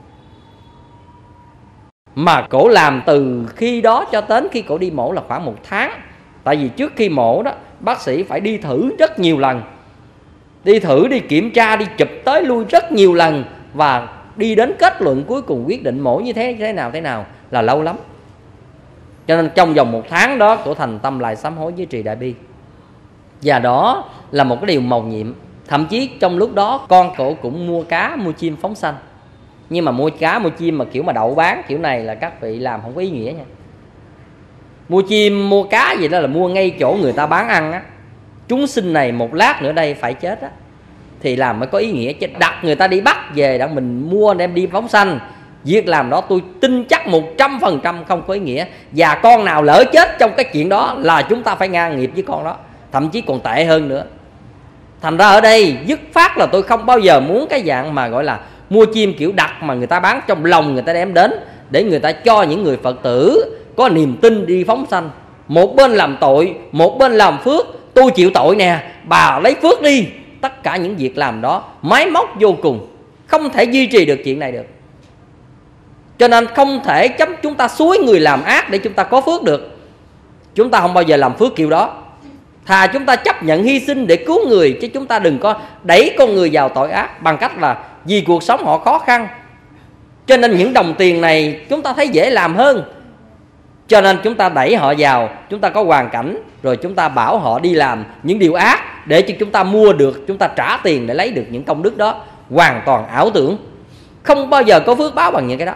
Mà cổ làm từ khi đó cho đến khi cổ đi mổ là khoảng 1 tháng. Tại vì trước khi mổ đó, bác sĩ phải đi thử rất nhiều lần. Đi thử, đi kiểm tra, đi chụp tới lui rất nhiều lần. Và đi đến kết luận cuối cùng quyết định mổ như thế nào là lâu lắm. Cho nên trong vòng 1 tháng đó, cổ thành tâm lại sám hối với trì đại bi. Và đó là một cái điều mầu nhiệm. Thậm chí trong lúc đó con cổ cũng mua cá, mua chim phóng sanh. Nhưng mà mua cá, mua chim mà kiểu mà đậu bán kiểu này là các vị làm không có ý nghĩa nha. Mua chim, mua cá gì đó là mua ngay chỗ người ta bán ăn á. Chúng sinh này một lát nữa đây phải chết á, thì làm mới có ý nghĩa. Chứ đặt người ta đi bắt về đã mình mua đem đi phóng sanh, việc làm đó tôi tin chắc 100% không có ý nghĩa. Và con nào lỡ chết trong cái chuyện đó là chúng ta phải ngang nghiệp với con đó, thậm chí còn tệ hơn nữa. Thành ra ở đây dứt phát là tôi không bao giờ muốn cái dạng mà gọi là mua chim kiểu đặt mà người ta bán trong lòng người ta đem đến, để người ta cho những người Phật tử có niềm tin đi phóng sanh. Một bên làm tội, một bên làm phước. Tôi chịu tội nè, bà lấy phước đi. Tất cả những việc làm đó máy móc vô cùng, không thể duy trì được chuyện này được. Cho nên không thể chúng ta xúi người làm ác để chúng ta có phước được. Chúng ta không bao giờ làm phước kiểu đó. Thà chúng ta chấp nhận hy sinh để cứu người, chứ chúng ta đừng có đẩy con người vào tội ác bằng cách là vì cuộc sống họ khó khăn. Cho nên những đồng tiền này chúng ta thấy dễ làm hơn, cho nên chúng ta đẩy họ vào. Chúng ta có hoàn cảnh rồi chúng ta bảo họ đi làm những điều ác để cho chúng ta mua được, chúng ta trả tiền để lấy được những công đức đó. Hoàn toàn ảo tưởng, không bao giờ có phước báo bằng những cái đó.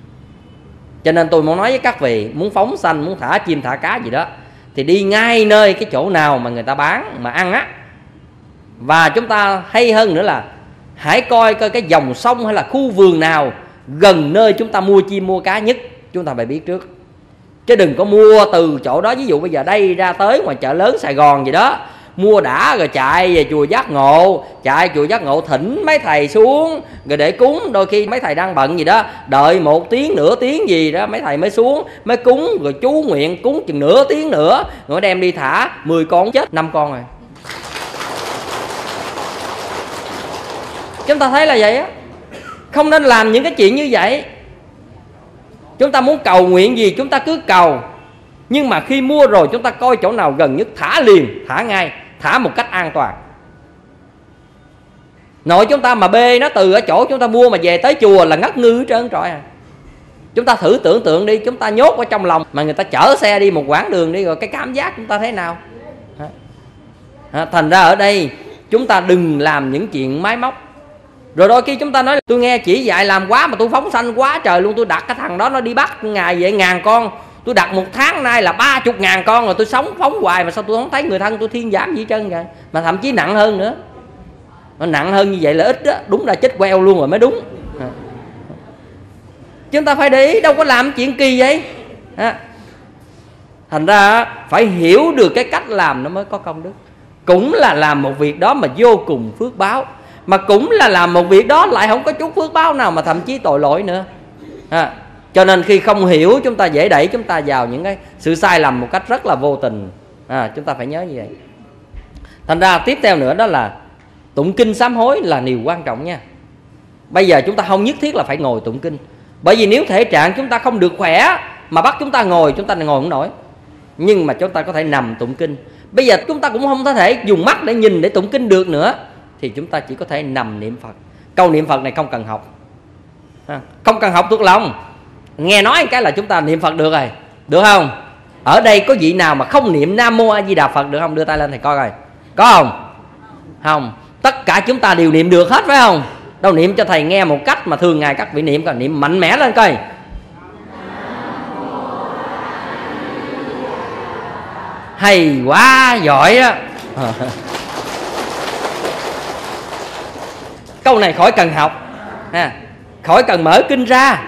Cho nên tôi muốn nói với các vị, muốn phóng sanh, muốn thả chim thả cá gì đó thì đi ngay nơi cái chỗ nào mà người ta bán mà ăn á. Và chúng ta hay hơn nữa là hãy coi cái dòng sông hay là khu vườn nào gần nơi chúng ta mua chim mua cá nhất, chúng ta phải biết trước. Chứ đừng có mua từ chỗ đó. Ví dụ bây giờ đây ra tới ngoài chợ lớn Sài Gòn gì đó, mua đã rồi chạy về chùa Giác Ngộ, chạy chùa Giác Ngộ thỉnh mấy thầy xuống rồi để cúng. Đôi khi mấy thầy đang bận gì đó, đợi 1 tiếng nửa tiếng gì đó mấy thầy mới xuống mới cúng, rồi chú nguyện cúng chừng nửa tiếng nữa rồi đem đi thả 10 con chết 5 con rồi. Chúng ta thấy là vậy á, không nên làm những cái chuyện như vậy. Chúng ta muốn cầu nguyện gì chúng ta cứ cầu, nhưng mà khi mua rồi chúng ta coi chỗ nào gần nhất thả liền, thả ngay, thả một cách an toàn. Nội chúng ta mà bê nó từ ở chỗ chúng ta mua mà về tới chùa là ngất ngư hết trơn trọi à. Chúng ta thử tưởng tượng đi, chúng ta nhốt ở trong lòng mà người ta chở xe đi một quãng đường đi, rồi cái cảm giác chúng ta thế nào? Thành ra ở đây chúng ta đừng làm những chuyện máy móc. Rồi đôi khi chúng ta nói tôi nghe chỉ dạy làm quá mà tôi phóng sanh quá trời luôn. Tôi đặt cái thằng đó nó đi bắt ngày vậy 1000 con. Tôi đặt 1 tháng nay là 30.000 con rồi. Tôi sống phóng hoài mà sao tôi không thấy người thân tôi thiên giảm gì trơn vậy. Mà thậm chí nặng hơn nữa. Nó nặng hơn như vậy là ít đó. Đúng là chết queo luôn rồi mới đúng. Chúng ta phải để ý, đâu có làm chuyện kỳ vậy. Thành ra phải hiểu được cái cách làm nó mới có công đức. Cũng là làm một việc đó mà vô cùng phước báo, mà cũng là làm một việc đó lại không có chút phước báo nào, mà thậm chí tội lỗi nữa. Cho nên khi không hiểu, chúng ta dễ đẩy chúng ta vào những cái sự sai lầm một cách rất là vô tình. Chúng ta phải nhớ như vậy. Thành ra tiếp theo nữa đó là tụng kinh sám hối là điều quan trọng nha. Bây giờ chúng ta không nhất thiết là phải ngồi tụng kinh, bởi vì nếu thể trạng chúng ta không được khỏe mà bắt chúng ta ngồi không nổi. Nhưng mà chúng ta có thể nằm tụng kinh. Bây giờ chúng ta cũng không có thể dùng mắt để nhìn để tụng kinh được nữa, thì chúng ta chỉ có thể nằm niệm Phật. Câu niệm Phật này không cần học, không cần học thuộc lòng. Nghe nói cái là chúng ta niệm Phật được rồi, được không? Ở đây có vị nào mà không niệm Nam Mô A Di Đà Phật được không? Đưa tay lên thầy coi coi. Có không? Không. Tất cả chúng ta đều niệm được hết phải không? Đâu niệm cho thầy nghe một cách mà thường ngày các vị niệm coi, niệm mạnh mẽ lên coi. Hay quá, giỏi đó. Câu này khỏi cần học, khỏi cần mở kinh ra.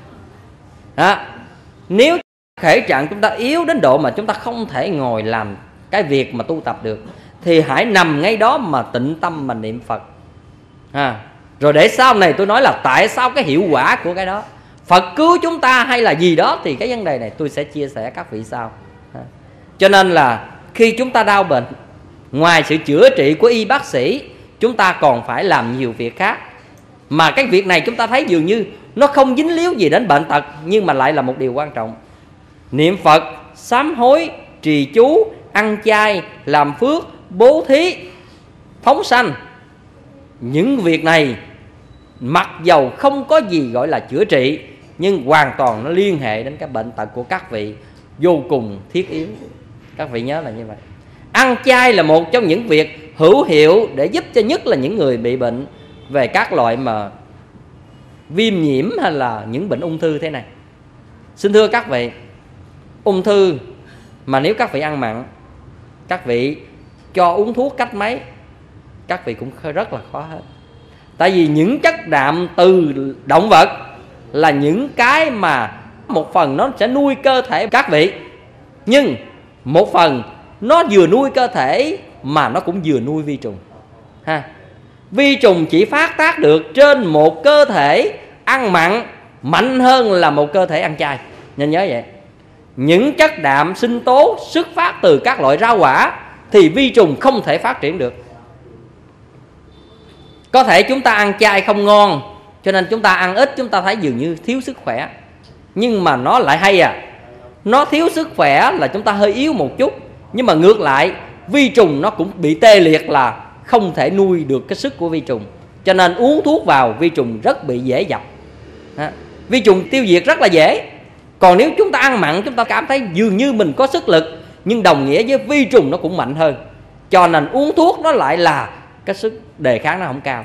Nếu thể trạng chúng ta yếu đến độ mà chúng ta không thể ngồi làm cái việc mà tu tập được, thì hãy nằm ngay đó mà tịnh tâm mà niệm Phật. Rồi để sau này tôi nói là tại sao cái hiệu quả của cái đó, Phật cứu chúng ta hay là gì đó, thì cái vấn đề này tôi sẽ chia sẻ các vị sau. Cho nên là khi chúng ta đau bệnh, ngoài sự chữa trị của y bác sĩ, chúng ta còn phải làm nhiều việc khác. Mà cái việc này chúng ta thấy dường như nó không dính líu gì đến bệnh tật, nhưng mà lại là một điều quan trọng. Niệm Phật, sám hối, trì chú, ăn chay, làm phước, bố thí, phóng sanh. Những việc này mặc dầu không có gì gọi là chữa trị, nhưng hoàn toàn nó liên hệ đến cái bệnh tật của các vị vô cùng thiết yếu. Các vị nhớ là như vậy. Ăn chay là một trong những việc hữu hiệu để giúp cho nhất là những người bị bệnh về các loại mà viêm nhiễm hay là những bệnh ung thư thế này. Xin thưa các vị, ung thư mà nếu các vị ăn mặn, các vị cho uống thuốc cách mấy, các vị cũng rất là khó hết. Tại vì những chất đạm từ động vật là những cái mà một phần nó sẽ nuôi cơ thể các vị, nhưng một phần nó vừa nuôi cơ thể mà nó cũng vừa nuôi vi trùng. Vi trùng chỉ phát tác được trên một cơ thể ăn mặn mạnh hơn là một cơ thể ăn chay. Nên nhớ vậy. Những chất đạm sinh tố xuất phát từ các loại rau quả thì vi trùng không thể phát triển được. Có thể chúng ta ăn chay không ngon, cho nên chúng ta ăn ít, chúng ta thấy dường như thiếu sức khỏe. Nhưng mà nó lại hay nó thiếu sức khỏe là chúng ta hơi yếu một chút, nhưng mà ngược lại vi trùng nó cũng bị tê liệt, là không thể nuôi được cái sức của vi trùng. Cho nên uống thuốc vào, vi trùng rất bị dễ dập. Vi trùng tiêu diệt rất là dễ. Còn nếu chúng ta ăn mặn, chúng ta cảm thấy dường như mình có sức lực, nhưng đồng nghĩa với vi trùng nó cũng mạnh hơn. Cho nên uống thuốc nó lại là cái sức đề kháng nó không cao.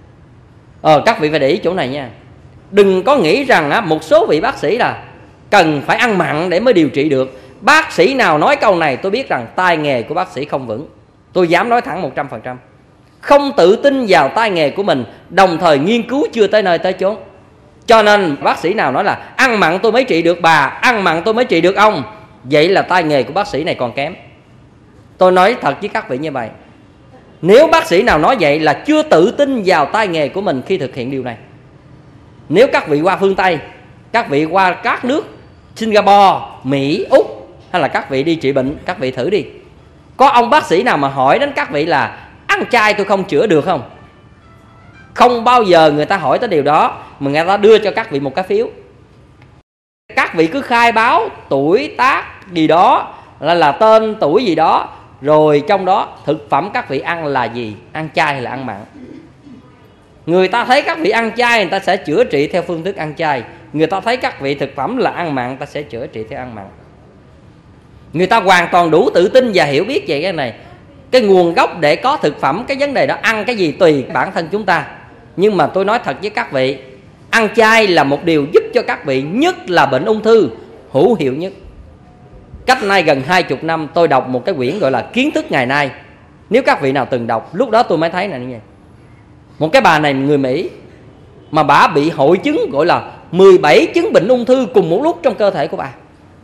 Các vị phải để ý chỗ này nha. Đừng có nghĩ rằng một số vị bác sĩ là cần phải ăn mặn để mới điều trị được. Bác sĩ nào nói câu này tôi biết rằng tay nghề của bác sĩ không vững. Tôi dám nói thẳng 100%. Không tự tin vào tay nghề của mình, đồng thời nghiên cứu chưa tới nơi tới chốn. Cho nên bác sĩ nào nói là ăn mặn tôi mới trị được bà, ăn mặn tôi mới trị được ông, vậy là tay nghề của bác sĩ này còn kém. Tôi nói thật với các vị như vậy. Nếu bác sĩ nào nói vậy là chưa tự tin vào tay nghề của mình khi thực hiện điều này. Nếu các vị qua phương Tây, các vị qua các nước Singapore, Mỹ, Úc, hay là các vị đi trị bệnh, các vị thử đi. Có ông bác sĩ nào mà hỏi đến các vị là ăn chay tôi không chữa được không? Không bao giờ người ta hỏi tới điều đó, mà người ta đưa cho các vị một cái phiếu. Các vị cứ khai báo tuổi tác gì đó, là tên tuổi gì đó, rồi trong đó thực phẩm các vị ăn là gì, ăn chay hay là ăn mặn. Người ta thấy các vị ăn chay, người ta sẽ chữa trị theo phương thức ăn chay. Người ta thấy các vị thực phẩm là ăn mặn, người ta sẽ chữa trị theo ăn mặn. Người ta hoàn toàn đủ tự tin và hiểu biết về cái này. Cái nguồn gốc để có thực phẩm, cái vấn đề đó ăn cái gì tùy bản thân chúng ta. Nhưng mà tôi nói thật với các vị, ăn chay là một điều giúp cho các vị, nhất là bệnh ung thư, hữu hiệu nhất. Cách nay gần 20 năm tôi đọc một cái quyển gọi là Kiến thức ngày nay. Nếu các vị nào từng đọc, lúc đó tôi mới thấy này như vậy. Một cái bà này người Mỹ, mà bà bị hội chứng gọi là 17 chứng bệnh ung thư cùng một lúc trong cơ thể của bà.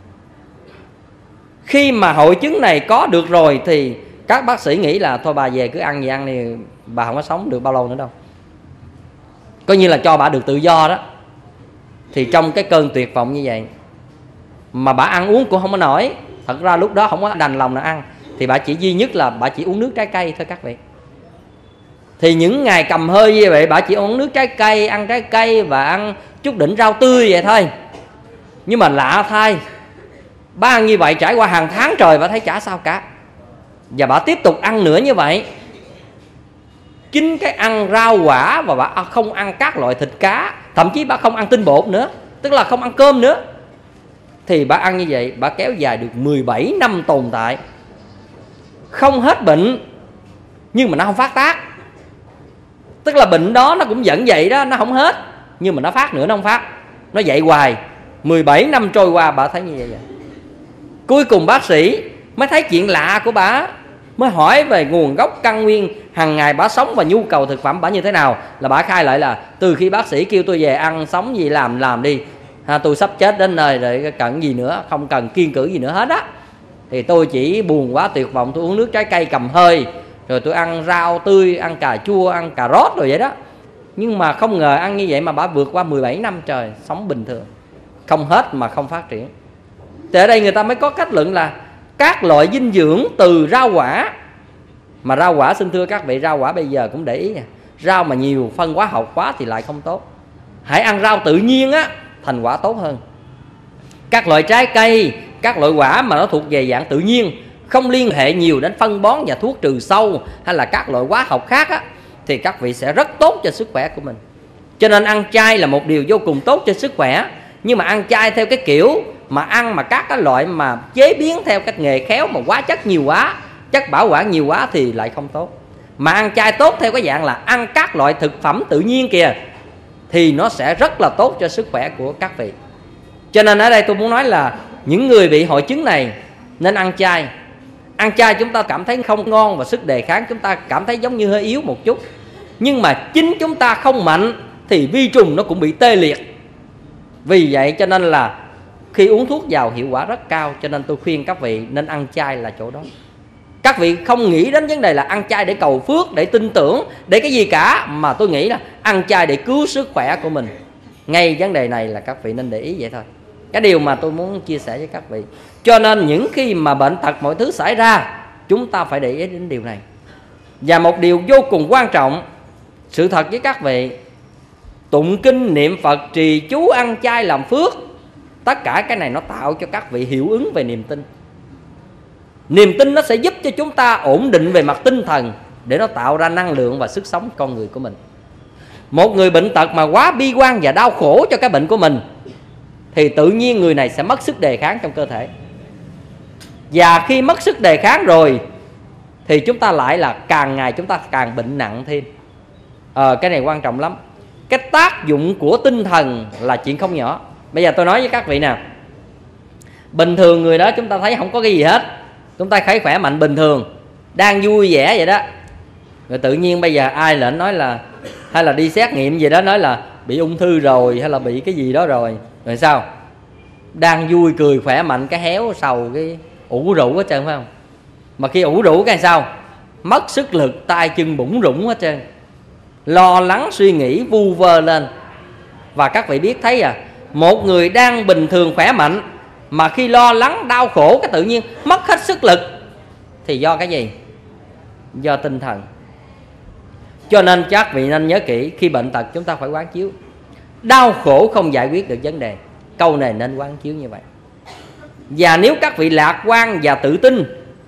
Khi mà hội chứng này có được rồi thì các bác sĩ nghĩ là thôi bà về cứ ăn gì ăn thì bà không có sống được bao lâu nữa đâu. Coi như là cho bà được tự do đó. Thì trong cái cơn tuyệt vọng như vậy mà bà ăn uống cũng không có nổi, thật ra lúc đó không có đành lòng nào ăn, thì bà chỉ duy nhất là bà chỉ uống nước trái cây thôi các vị. Thì những ngày cầm hơi như vậy, bà chỉ uống nước trái cây, ăn trái cây và ăn chút đỉnh rau tươi vậy thôi. Nhưng mà lạ thay, bà ăn như vậy trải qua hàng tháng trời bà thấy chả sao cả, và bà tiếp tục ăn nữa như vậy. Chính cái ăn rau quả và bà không ăn các loại thịt cá, thậm chí bà không ăn tinh bột nữa, tức là không ăn cơm nữa, thì bà ăn như vậy, bà kéo dài được 17 năm tồn tại, không hết bệnh, nhưng mà nó không phát tác. Tức là bệnh đó nó cũng vẫn vậy đó, nó không hết, nhưng mà nó phát nữa, nó không phát, nó vậy hoài. 17 năm trôi qua bà thấy như vậy. Cuối cùng bác sĩ mới thấy chuyện lạ của bà, mới hỏi về nguồn gốc căn nguyên hàng ngày bà sống và nhu cầu thực phẩm bà như thế nào. Là bà khai lại là từ khi bác sĩ kêu tôi về ăn sống gì làm đi, tôi sắp chết đến nơi rồi, cần gì nữa, không cần kiêng cữ gì nữa hết á. Thì tôi chỉ buồn quá tuyệt vọng, tôi uống nước trái cây cầm hơi, rồi tôi ăn rau tươi, ăn cà chua, ăn cà rốt rồi vậy đó. Nhưng mà không ngờ ăn như vậy mà bà vượt qua 17 năm trời, sống bình thường, không hết mà không phát triển. Thì ở đây người ta mới có kết luận là các loại dinh dưỡng từ rau quả. Mà rau quả xin thưa các vị, rau quả bây giờ cũng để ý nha, rau mà nhiều phân hóa học quá thì lại không tốt. Hãy ăn rau tự nhiên á, thành quả tốt hơn. Các loại trái cây, các loại quả mà nó thuộc về dạng tự nhiên, không liên hệ nhiều đến phân bón và thuốc trừ sâu hay là các loại hóa học khác á, thì các vị sẽ rất tốt cho sức khỏe của mình. Cho nên ăn chay là một điều vô cùng tốt cho sức khỏe. Nhưng mà ăn chay theo cái kiểu mà ăn mà các cái loại mà chế biến theo cách nghề khéo mà hóa chất nhiều quá, chất bảo quản nhiều quá thì lại không tốt. Mà ăn chay tốt theo cái dạng là ăn các loại thực phẩm tự nhiên kìa, thì nó sẽ rất là tốt cho sức khỏe của các vị. Cho nên ở đây tôi muốn nói là những người bị hội chứng này nên ăn chay. Ăn chay chúng ta cảm thấy không ngon và sức đề kháng chúng ta cảm thấy giống như hơi yếu một chút. Nhưng mà chính chúng ta không mạnh thì vi trùng nó cũng bị tê liệt. Vì vậy cho nên là khi uống thuốc vào hiệu quả rất cao. Cho nên tôi khuyên các vị nên ăn chay là chỗ đó. Các vị không nghĩ đến vấn đề là ăn chay để cầu phước, để tin tưởng, để cái gì cả, mà tôi nghĩ là ăn chay để cứu sức khỏe của mình. Ngay vấn đề này là các vị nên để ý vậy thôi. Cái điều mà tôi muốn chia sẻ với các vị. Cho nên những khi mà bệnh tật mọi thứ xảy ra, chúng ta phải để ý đến điều này. Và một điều vô cùng quan trọng, sự thật với các vị, tụng kinh, niệm Phật, trì chú, ăn chay, làm phước, tất cả cái này nó tạo cho các vị hiệu ứng về niềm tin. Niềm tin nó sẽ giúp cho chúng ta ổn định về mặt tinh thần, để nó tạo ra năng lượng và sức sống con người của mình. Một người bệnh tật mà quá bi quan và đau khổ cho cái bệnh của mình, thì tự nhiên người này sẽ mất sức đề kháng trong cơ thể. Và khi mất sức đề kháng rồi thì chúng ta lại là càng ngày chúng ta càng bệnh nặng thêm. Cái này quan trọng lắm. Cái tác dụng của tinh thần là chuyện không nhỏ. Bây giờ tôi nói với các vị nè, bình thường người đó chúng ta thấy không có cái gì hết, chúng ta thấy khỏe mạnh bình thường, đang vui vẻ vậy đó, rồi tự nhiên bây giờ ai lệnh nói là, hay là đi xét nghiệm gì đó nói là bị ung thư rồi, hay là bị cái gì đó rồi sao? Đang vui cười khỏe mạnh cái héo sầu, cái ủ rũ hết trơn, phải không? Mà khi ủ rũ cái sao? Mất sức lực, tay chân bủn rủn hết trơn, lo lắng suy nghĩ vu vơ lên. Và các vị biết thấy một người đang bình thường khỏe mạnh mà khi lo lắng đau khổ cái tự nhiên mất hết sức lực, thì do cái gì? Do tinh thần. Cho nên các vị nên nhớ kỹ, khi bệnh tật chúng ta phải quán chiếu. Đau khổ không giải quyết được vấn đề, câu này nên quán chiếu như vậy. Và nếu các vị lạc quan và tự tin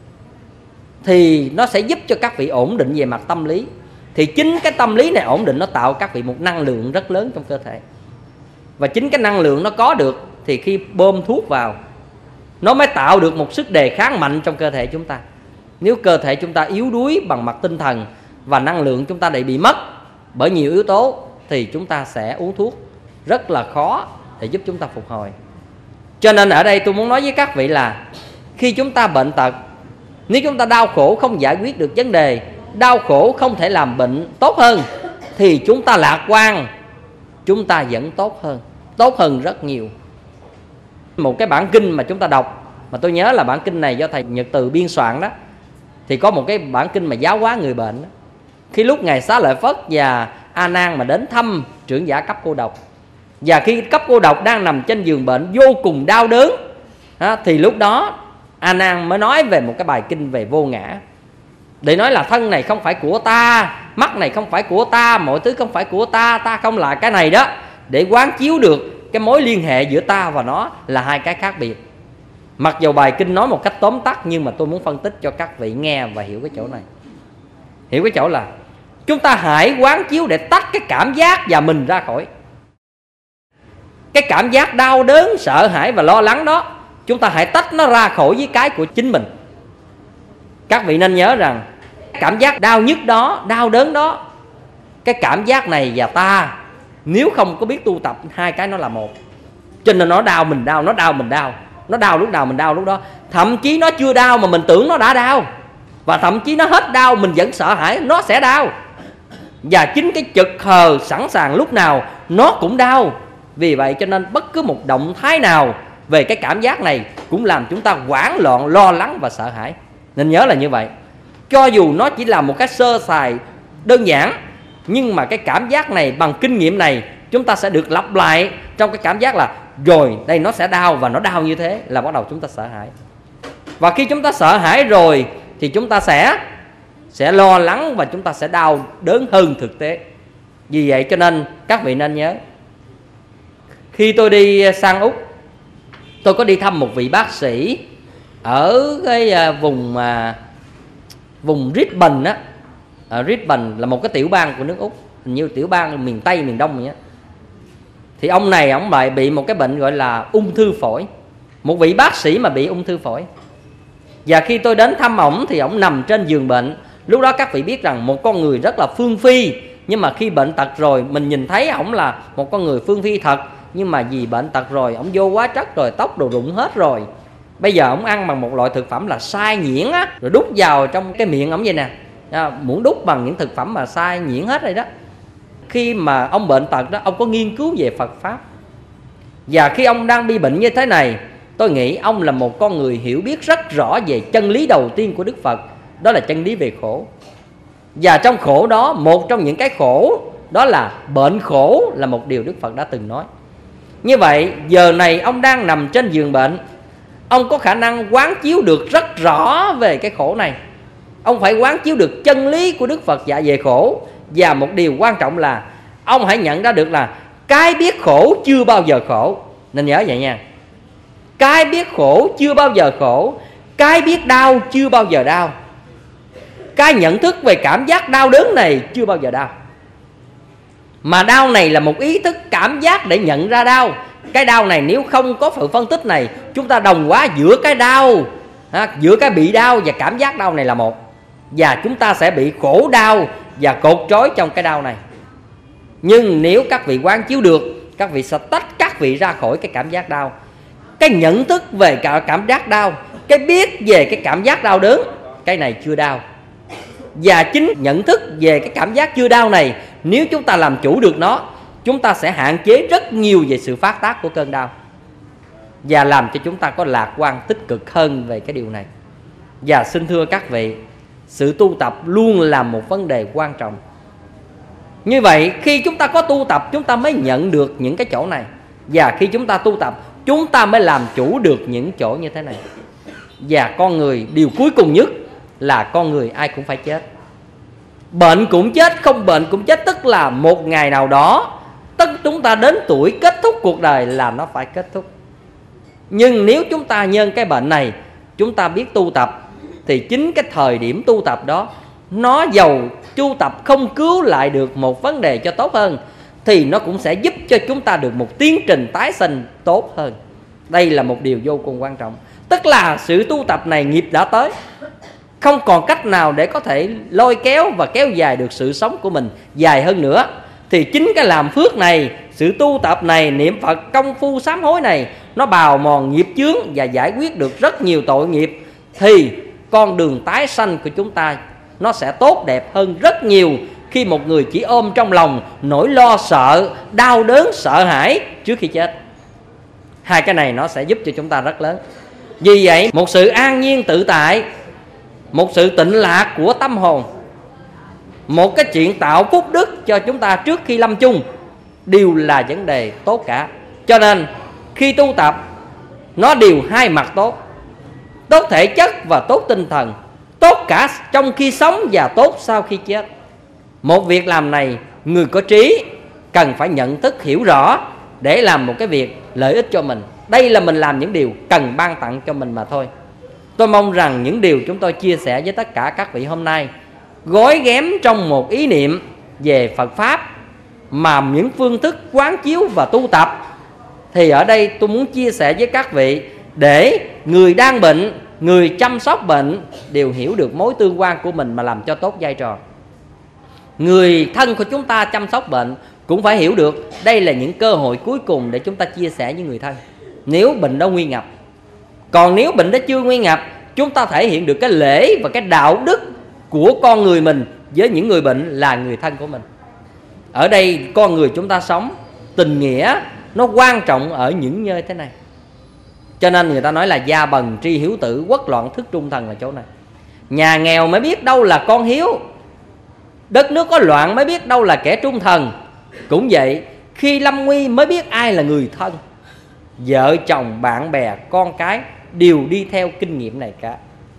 thì nó sẽ giúp cho các vị ổn định về mặt tâm lý. Thì chính cái tâm lý này ổn định, nó tạo các vị một năng lượng rất lớn trong cơ thể. Và chính cái năng lượng nó có được thì khi bơm thuốc vào, nó mới tạo được một sức đề kháng mạnh trong cơ thể chúng ta. Nếu cơ thể chúng ta yếu đuối bằng mặt tinh thần và năng lượng chúng ta lại bị mất bởi nhiều yếu tố, thì chúng ta sẽ uống thuốc rất là khó để giúp chúng ta phục hồi. Cho nên ở đây tôi muốn nói với các vị là khi chúng ta bệnh tật, nếu chúng ta đau khổ không giải quyết được vấn đề, đau khổ không thể làm bệnh tốt hơn, thì chúng ta lạc quan, chúng ta vẫn tốt hơn rất nhiều. Một cái bản kinh mà chúng ta đọc, mà tôi nhớ là bản kinh này do thầy Nhật Từ biên soạn đó, thì có một cái bản kinh mà giáo hóa người bệnh đó. Khi lúc ngài Xá Lợi Phất và A Nan mà đến thăm trưởng giả cấp cô độc, Và khi cấp cô độc đang nằm trên giường bệnh vô cùng đau đớn, thì lúc đó A Nan mới nói về một cái bài kinh về vô ngã, để nói là thân này không phải của ta, mắt này không phải của ta, mọi thứ không phải của ta, ta không là cái này đó, để quán chiếu được cái mối liên hệ giữa ta và nó là hai cái khác biệt. Mặc dù bài kinh nói một cách tóm tắt, nhưng mà tôi muốn phân tích cho các vị nghe và hiểu cái chỗ này. Hiểu cái chỗ là chúng ta hãy quán chiếu để tách cái cảm giác và mình ra khỏi. Cái cảm giác đau đớn, sợ hãi và lo lắng đó, chúng ta hãy tách nó ra khỏi với cái của chính mình. Các vị nên nhớ rằng cảm giác đau nhức đó, đau đớn đó, cái cảm giác này và ta, nếu không có biết tu tập, hai cái nó là một. Cho nên nó đau mình đau, nó đau mình đau, nó đau lúc nào mình đau lúc đó. Thậm chí nó chưa đau mà mình tưởng nó đã đau, và thậm chí nó hết đau mình vẫn sợ hãi, nó sẽ đau. Và chính cái chực khờ sẵn sàng lúc nào nó cũng đau. Vì vậy cho nên bất cứ một động thái nào về cái cảm giác này cũng làm chúng ta hoảng loạn, lo lắng và sợ hãi. Nên nhớ là như vậy. Cho dù nó chỉ là một cái sơ sài đơn giản, nhưng mà cái cảm giác này bằng kinh nghiệm này, chúng ta sẽ được lặp lại trong cái cảm giác là rồi đây nó sẽ đau, và nó đau như thế là bắt đầu chúng ta sợ hãi. Và khi chúng ta sợ hãi rồi thì chúng ta sẽ lo lắng và chúng ta sẽ đau đớn hơn thực tế. Vì vậy cho nên các vị nên nhớ, khi tôi đi sang Úc, tôi có đi thăm một vị bác sĩ ở cái vùng Brisbane á. Ở Brisbane là một cái tiểu bang của nước Úc, hình như tiểu bang miền Tây, miền Đông vậy á. Thì ông này, ông lại bị một cái bệnh gọi là ung thư phổi. Một vị bác sĩ mà bị ung thư phổi. Và khi tôi đến thăm ổng thì ổng nằm trên giường bệnh. Lúc đó các vị biết rằng một con người rất là phương phi, nhưng mà khi bệnh tật rồi mình nhìn thấy ổng là một con người phương phi thật, nhưng mà vì bệnh tật rồi ổng vô quá chất rồi, tóc đồ rụng hết rồi. Bây giờ ổng ăn bằng một loại thực phẩm là sai nhuyễn á, rồi đút vào trong cái miệng ổng vậy nè, muốn đút bằng những thực phẩm mà sai nhuyễn hết rồi đó. Khi mà ông bệnh tật đó, ông có nghiên cứu về Phật Pháp. Và khi ông đang bị bệnh như thế này, tôi nghĩ ông là một con người hiểu biết rất rõ về chân lý đầu tiên của Đức Phật, đó là chân lý về khổ. Và trong khổ đó, một trong những cái khổ đó là bệnh khổ, là một điều Đức Phật đã từng nói. Như vậy giờ này ông đang nằm trên giường bệnh, ông có khả năng quán chiếu được rất rõ về cái khổ này. Ông phải quán chiếu được chân lý của Đức Phật dạy về khổ. Và một điều quan trọng là ông hãy nhận ra được là cái biết khổ chưa bao giờ khổ. Nên nhớ vậy nha. Cái biết khổ chưa bao giờ khổ, cái biết đau chưa bao giờ đau, cái nhận thức về cảm giác đau đớn này chưa bao giờ đau. Mà đau này là một ý thức cảm giác để nhận ra đau. Cái đau này nếu không có sự phân tích này, chúng ta đồng hóa giữa cái đau, giữa cái bị đau và cảm giác đau này là một. Và chúng ta sẽ bị khổ đau và cột trói trong cái đau này. Nhưng nếu các vị quán chiếu được, các vị sẽ tách các vị ra khỏi cái cảm giác đau. Cái nhận thức về cảm giác đau, cái biết về cái cảm giác đau đớn, cái này chưa đau. Và chính nhận thức về cái cảm giác chưa đau này, nếu chúng ta làm chủ được nó, chúng ta sẽ hạn chế rất nhiều về sự phát tác của cơn đau, và làm cho chúng ta có lạc quan tích cực hơn về cái điều này. Và xin thưa các vị, sự tu tập luôn là một vấn đề quan trọng. Như vậy khi chúng ta có tu tập, chúng ta mới nhận được những cái chỗ này. Và khi chúng ta tu tập, chúng ta mới làm chủ được những chỗ như thế này. Và con người, điều cuối cùng nhất là con người ai cũng phải chết. Bệnh cũng chết, không bệnh cũng chết. Tức là một ngày nào đó chúng ta đến tuổi kết thúc cuộc đời là nó phải kết thúc. Nhưng nếu chúng ta nhân cái bệnh này, chúng ta biết tu tập, thì chính cái thời điểm tu tập đó, nó dầu tu tập không cứu lại được một vấn đề cho tốt hơn, thì nó cũng sẽ giúp cho chúng ta được một tiến trình tái sinh tốt hơn. Đây là một điều vô cùng quan trọng. Tức là sự tu tập này nghiệp đã tới, không còn cách nào để có thể lôi kéo và kéo dài được sự sống của mình dài hơn nữa. Thì chính cái làm phước này, sự tu tập này, niệm Phật, công phu sám hối này, nó bào mòn nghiệp chướng và giải quyết được rất nhiều tội nghiệp. Thì con đường tái sanh của chúng ta nó sẽ tốt đẹp hơn rất nhiều, khi một người chỉ ôm trong lòng nỗi lo sợ, đau đớn, sợ hãi trước khi chết. Hai cái này nó sẽ giúp cho chúng ta rất lớn. Vì vậy một sự an nhiên tự tại, một sự tịnh lạc của tâm hồn, một cái chuyện tạo phúc đức cho chúng ta trước khi lâm chung, đều là vấn đề tốt cả. Cho nên khi tu tập nó đều hai mặt tốt, tốt thể chất và tốt tinh thần, tốt cả trong khi sống và tốt sau khi chết. Một việc làm này người có trí cần phải nhận thức hiểu rõ để làm một cái việc lợi ích cho mình. Đây là mình làm những điều cần ban tặng cho mình mà thôi. Tôi mong rằng những điều chúng tôi chia sẻ với tất cả các vị hôm nay gói ghém trong một ý niệm về Phật Pháp, mà những phương thức quán chiếu và tu tập. Thì ở đây tôi muốn chia sẻ với các vị để người đang bệnh, người chăm sóc bệnh đều hiểu được mối tương quan của mình mà làm cho tốt vai trò. Người thân của chúng ta chăm sóc bệnh cũng phải hiểu được đây là những cơ hội cuối cùng để chúng ta chia sẻ với người thân, nếu bệnh đó nguy ngập. Còn nếu bệnh đó chưa nguy ngập, chúng ta thể hiện được cái lễ và cái đạo đức của con người mình với những người bệnh là người thân của mình. Ở đây con người chúng ta sống tình nghĩa nó quan trọng ở những nơi thế này. Cho nên người ta nói là gia bần tri hiếu tử, quốc loạn thức trung thần là chỗ này. Nhà nghèo mới biết đâu là con hiếu, đất nước có loạn mới biết đâu là kẻ trung thần. Cũng vậy, khi lâm nguy mới biết ai là người thân. Vợ chồng, bạn bè, con cái đều đi theo kinh nghiệm này cả.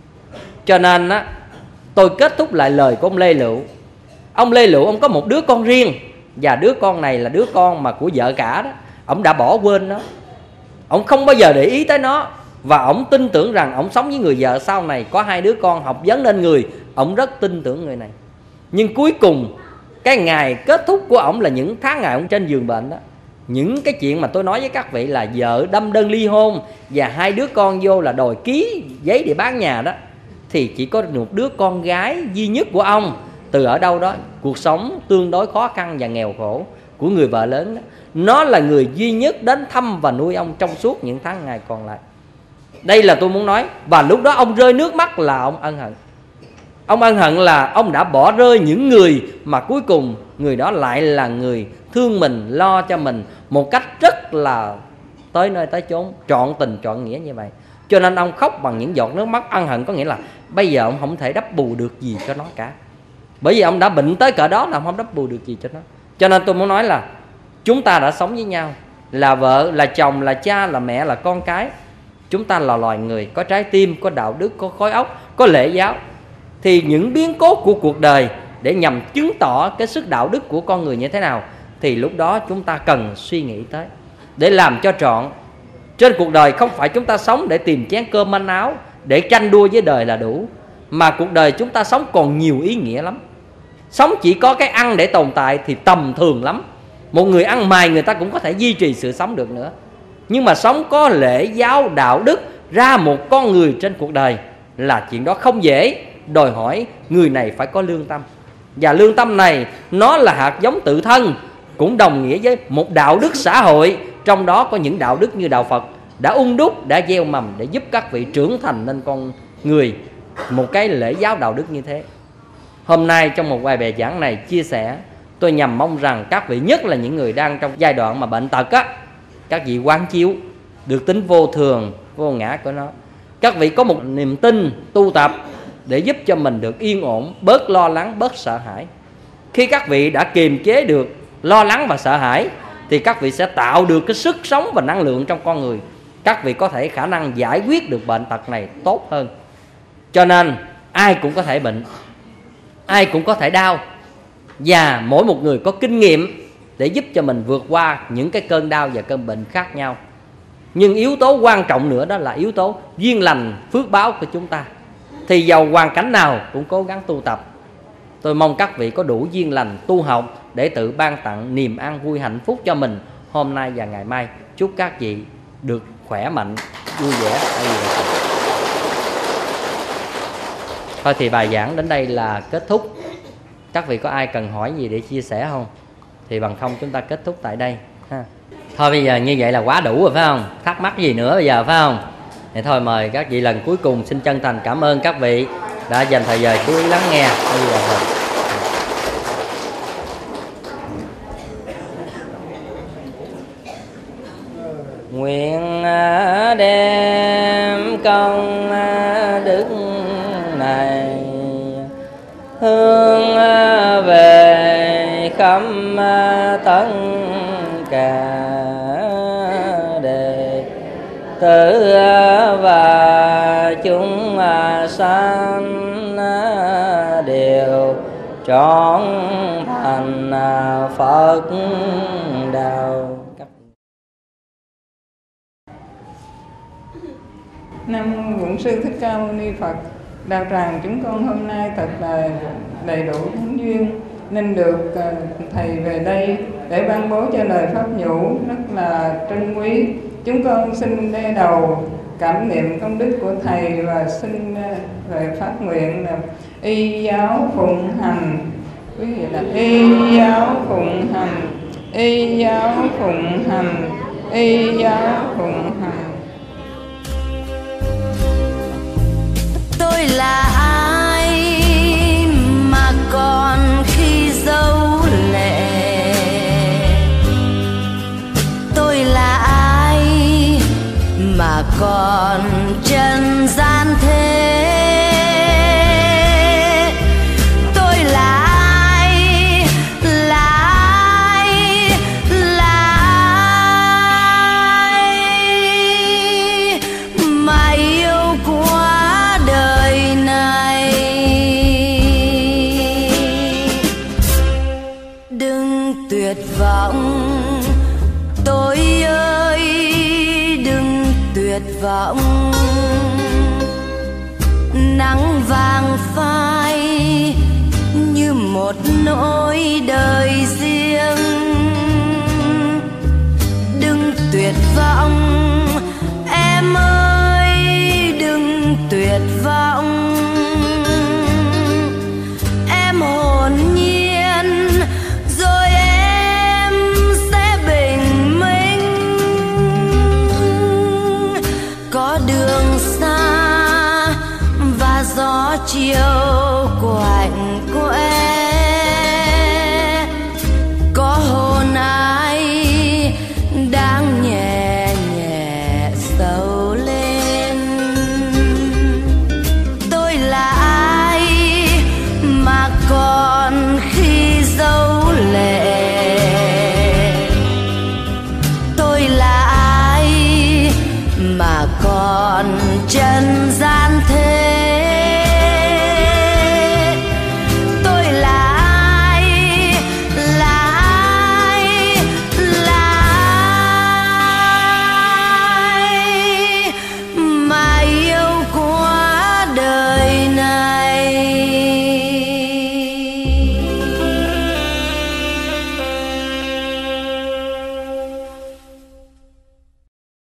Cho nên á, tôi kết thúc lại lời của ông Lê Lựu. Ông Lê Lựu ông có một đứa con riêng, và đứa con này là đứa con mà của vợ cả đó. Ông đã bỏ quên nó, ông không bao giờ để ý tới nó. Và ông tin tưởng rằng ông sống với người vợ sau này có hai đứa con học vấn nên người. Ông rất tin tưởng người này. Nhưng cuối cùng cái ngày kết thúc của ông là những tháng ngày ông trên giường bệnh đó. Những cái chuyện mà tôi nói với các vị là vợ đâm đơn ly hôn và hai đứa con vô là đòi ký giấy để bán nhà đó, thì chỉ có một đứa con gái duy nhất của ông, từ ở đâu đó cuộc sống tương đối khó khăn và nghèo khổ của người vợ lớn đó, nó là người duy nhất đến thăm và nuôi ông trong suốt những tháng ngày còn lại. Đây là tôi muốn nói. Và lúc đó ông rơi nước mắt là ông ân hận. Ông ân hận là ông đã bỏ rơi những người mà cuối cùng người đó lại là người thương mình, lo cho mình một cách rất là tới nơi tới chốn, trọn tình trọn nghĩa như vậy. Cho nên ông khóc bằng những giọt nước mắt ân hận. Có nghĩa là bây giờ ông không thể đắp bù được gì cho nó cả, bởi vì ông đã bệnh tới cỡ đó là ông không đắp bù được gì cho nó. Cho nên tôi muốn nói là chúng ta đã sống với nhau, là vợ, là chồng, là cha, là mẹ, là con cái. Chúng ta là loài người có trái tim, có đạo đức, có khối óc, có lễ giáo. Thì những biến cố của cuộc đời để nhằm chứng tỏ cái sức đạo đức của con người như thế nào, thì lúc đó chúng ta cần suy nghĩ tới để làm cho trọn. Trên cuộc đời không phải chúng ta sống để tìm chén cơm manh áo, để tranh đua với đời là đủ, mà cuộc đời chúng ta sống còn nhiều ý nghĩa lắm. Sống chỉ có cái ăn để tồn tại thì tầm thường lắm. Một người ăn mày người ta cũng có thể duy trì sự sống được nữa. Nhưng mà sống có lễ giáo đạo đức ra một con người trên cuộc đời là chuyện đó không dễ. Đòi hỏi người này phải có lương tâm. Và lương tâm này nó là hạt giống tự thân, cũng đồng nghĩa với một đạo đức xã hội. Trong đó có những đạo đức như đạo Phật đã đúc, đã gieo mầm để giúp các vị trưởng thành nên con người một cái lễ giáo đạo đức như thế. Hôm nay trong một vài bài giảng này chia sẻ, tôi nhằm mong rằng các vị, nhất là những người đang trong giai đoạn mà bệnh tật á, các vị quán chiếu được tính vô thường, vô ngã của nó. Các vị có một niềm tin tu tập để giúp cho mình được yên ổn, bớt lo lắng, bớt sợ hãi. Khi các vị đã kiềm chế được lo lắng và sợ hãi thì các vị sẽ tạo được cái sức sống và năng lượng trong con người. Các vị có thể khả năng giải quyết được bệnh tật này tốt hơn. Cho nên ai cũng có thể bệnh, ai cũng có thể đau, và mỗi một người có kinh nghiệm để giúp cho mình vượt qua những cái cơn đau và cơn bệnh khác nhau. Nhưng yếu tố quan trọng nữa đó là yếu tố duyên lành phước báo của chúng ta. Thì dầu hoàn cảnh nào cũng cố gắng tu tập. Tôi mong các vị có đủ duyên lành tu học để tự ban tặng niềm an vui hạnh phúc cho mình hôm nay và ngày mai. Chúc các vị được khỏe mạnh, vui vẻ. Thôi thì bài giảng đến đây là kết thúc. Các vị có ai cần hỏi gì để chia sẻ không? Thì bằng không chúng ta kết thúc tại đây ha. Thôi bây giờ như vậy là quá đủ rồi phải không? Thắc mắc gì nữa bây giờ phải không? Thì thôi mời các vị lần cuối cùng xin chân thành cảm ơn các vị đã dành thời giờ chú ý lắng nghe. Nguyện đem công đức này hướng về khắp tận cả đệ tử và chúng sanh đều trọn thành Phật đạo. Nam Bổn Sư Thích Ca Mâu Ni Phật. Đạo tràng chúng con hôm nay thật là đầy đủ thánh duyên nên được thầy về đây để ban bố cho lời pháp nhũ rất là trân quý. Chúng con xin đe đầu cảm niệm công đức của thầy và xin về phát nguyện là y giáo phụng hành. Quý vị là y giáo phụng hành, y giáo phụng hành, y giáo phụng hành. Tôi là ai mà còn khi dấu lệ? Tôi là ai mà còn trần gian thế? Tôi là ai, là ai, là ai mà yêu quá đời này? Đừng tuyệt vọng tôi ơi, đừng tuyệt vọng. Nắng vàng phai như một nỗi đời riêng. Đừng tuyệt vọng em ơi, đừng tuyệt vọng.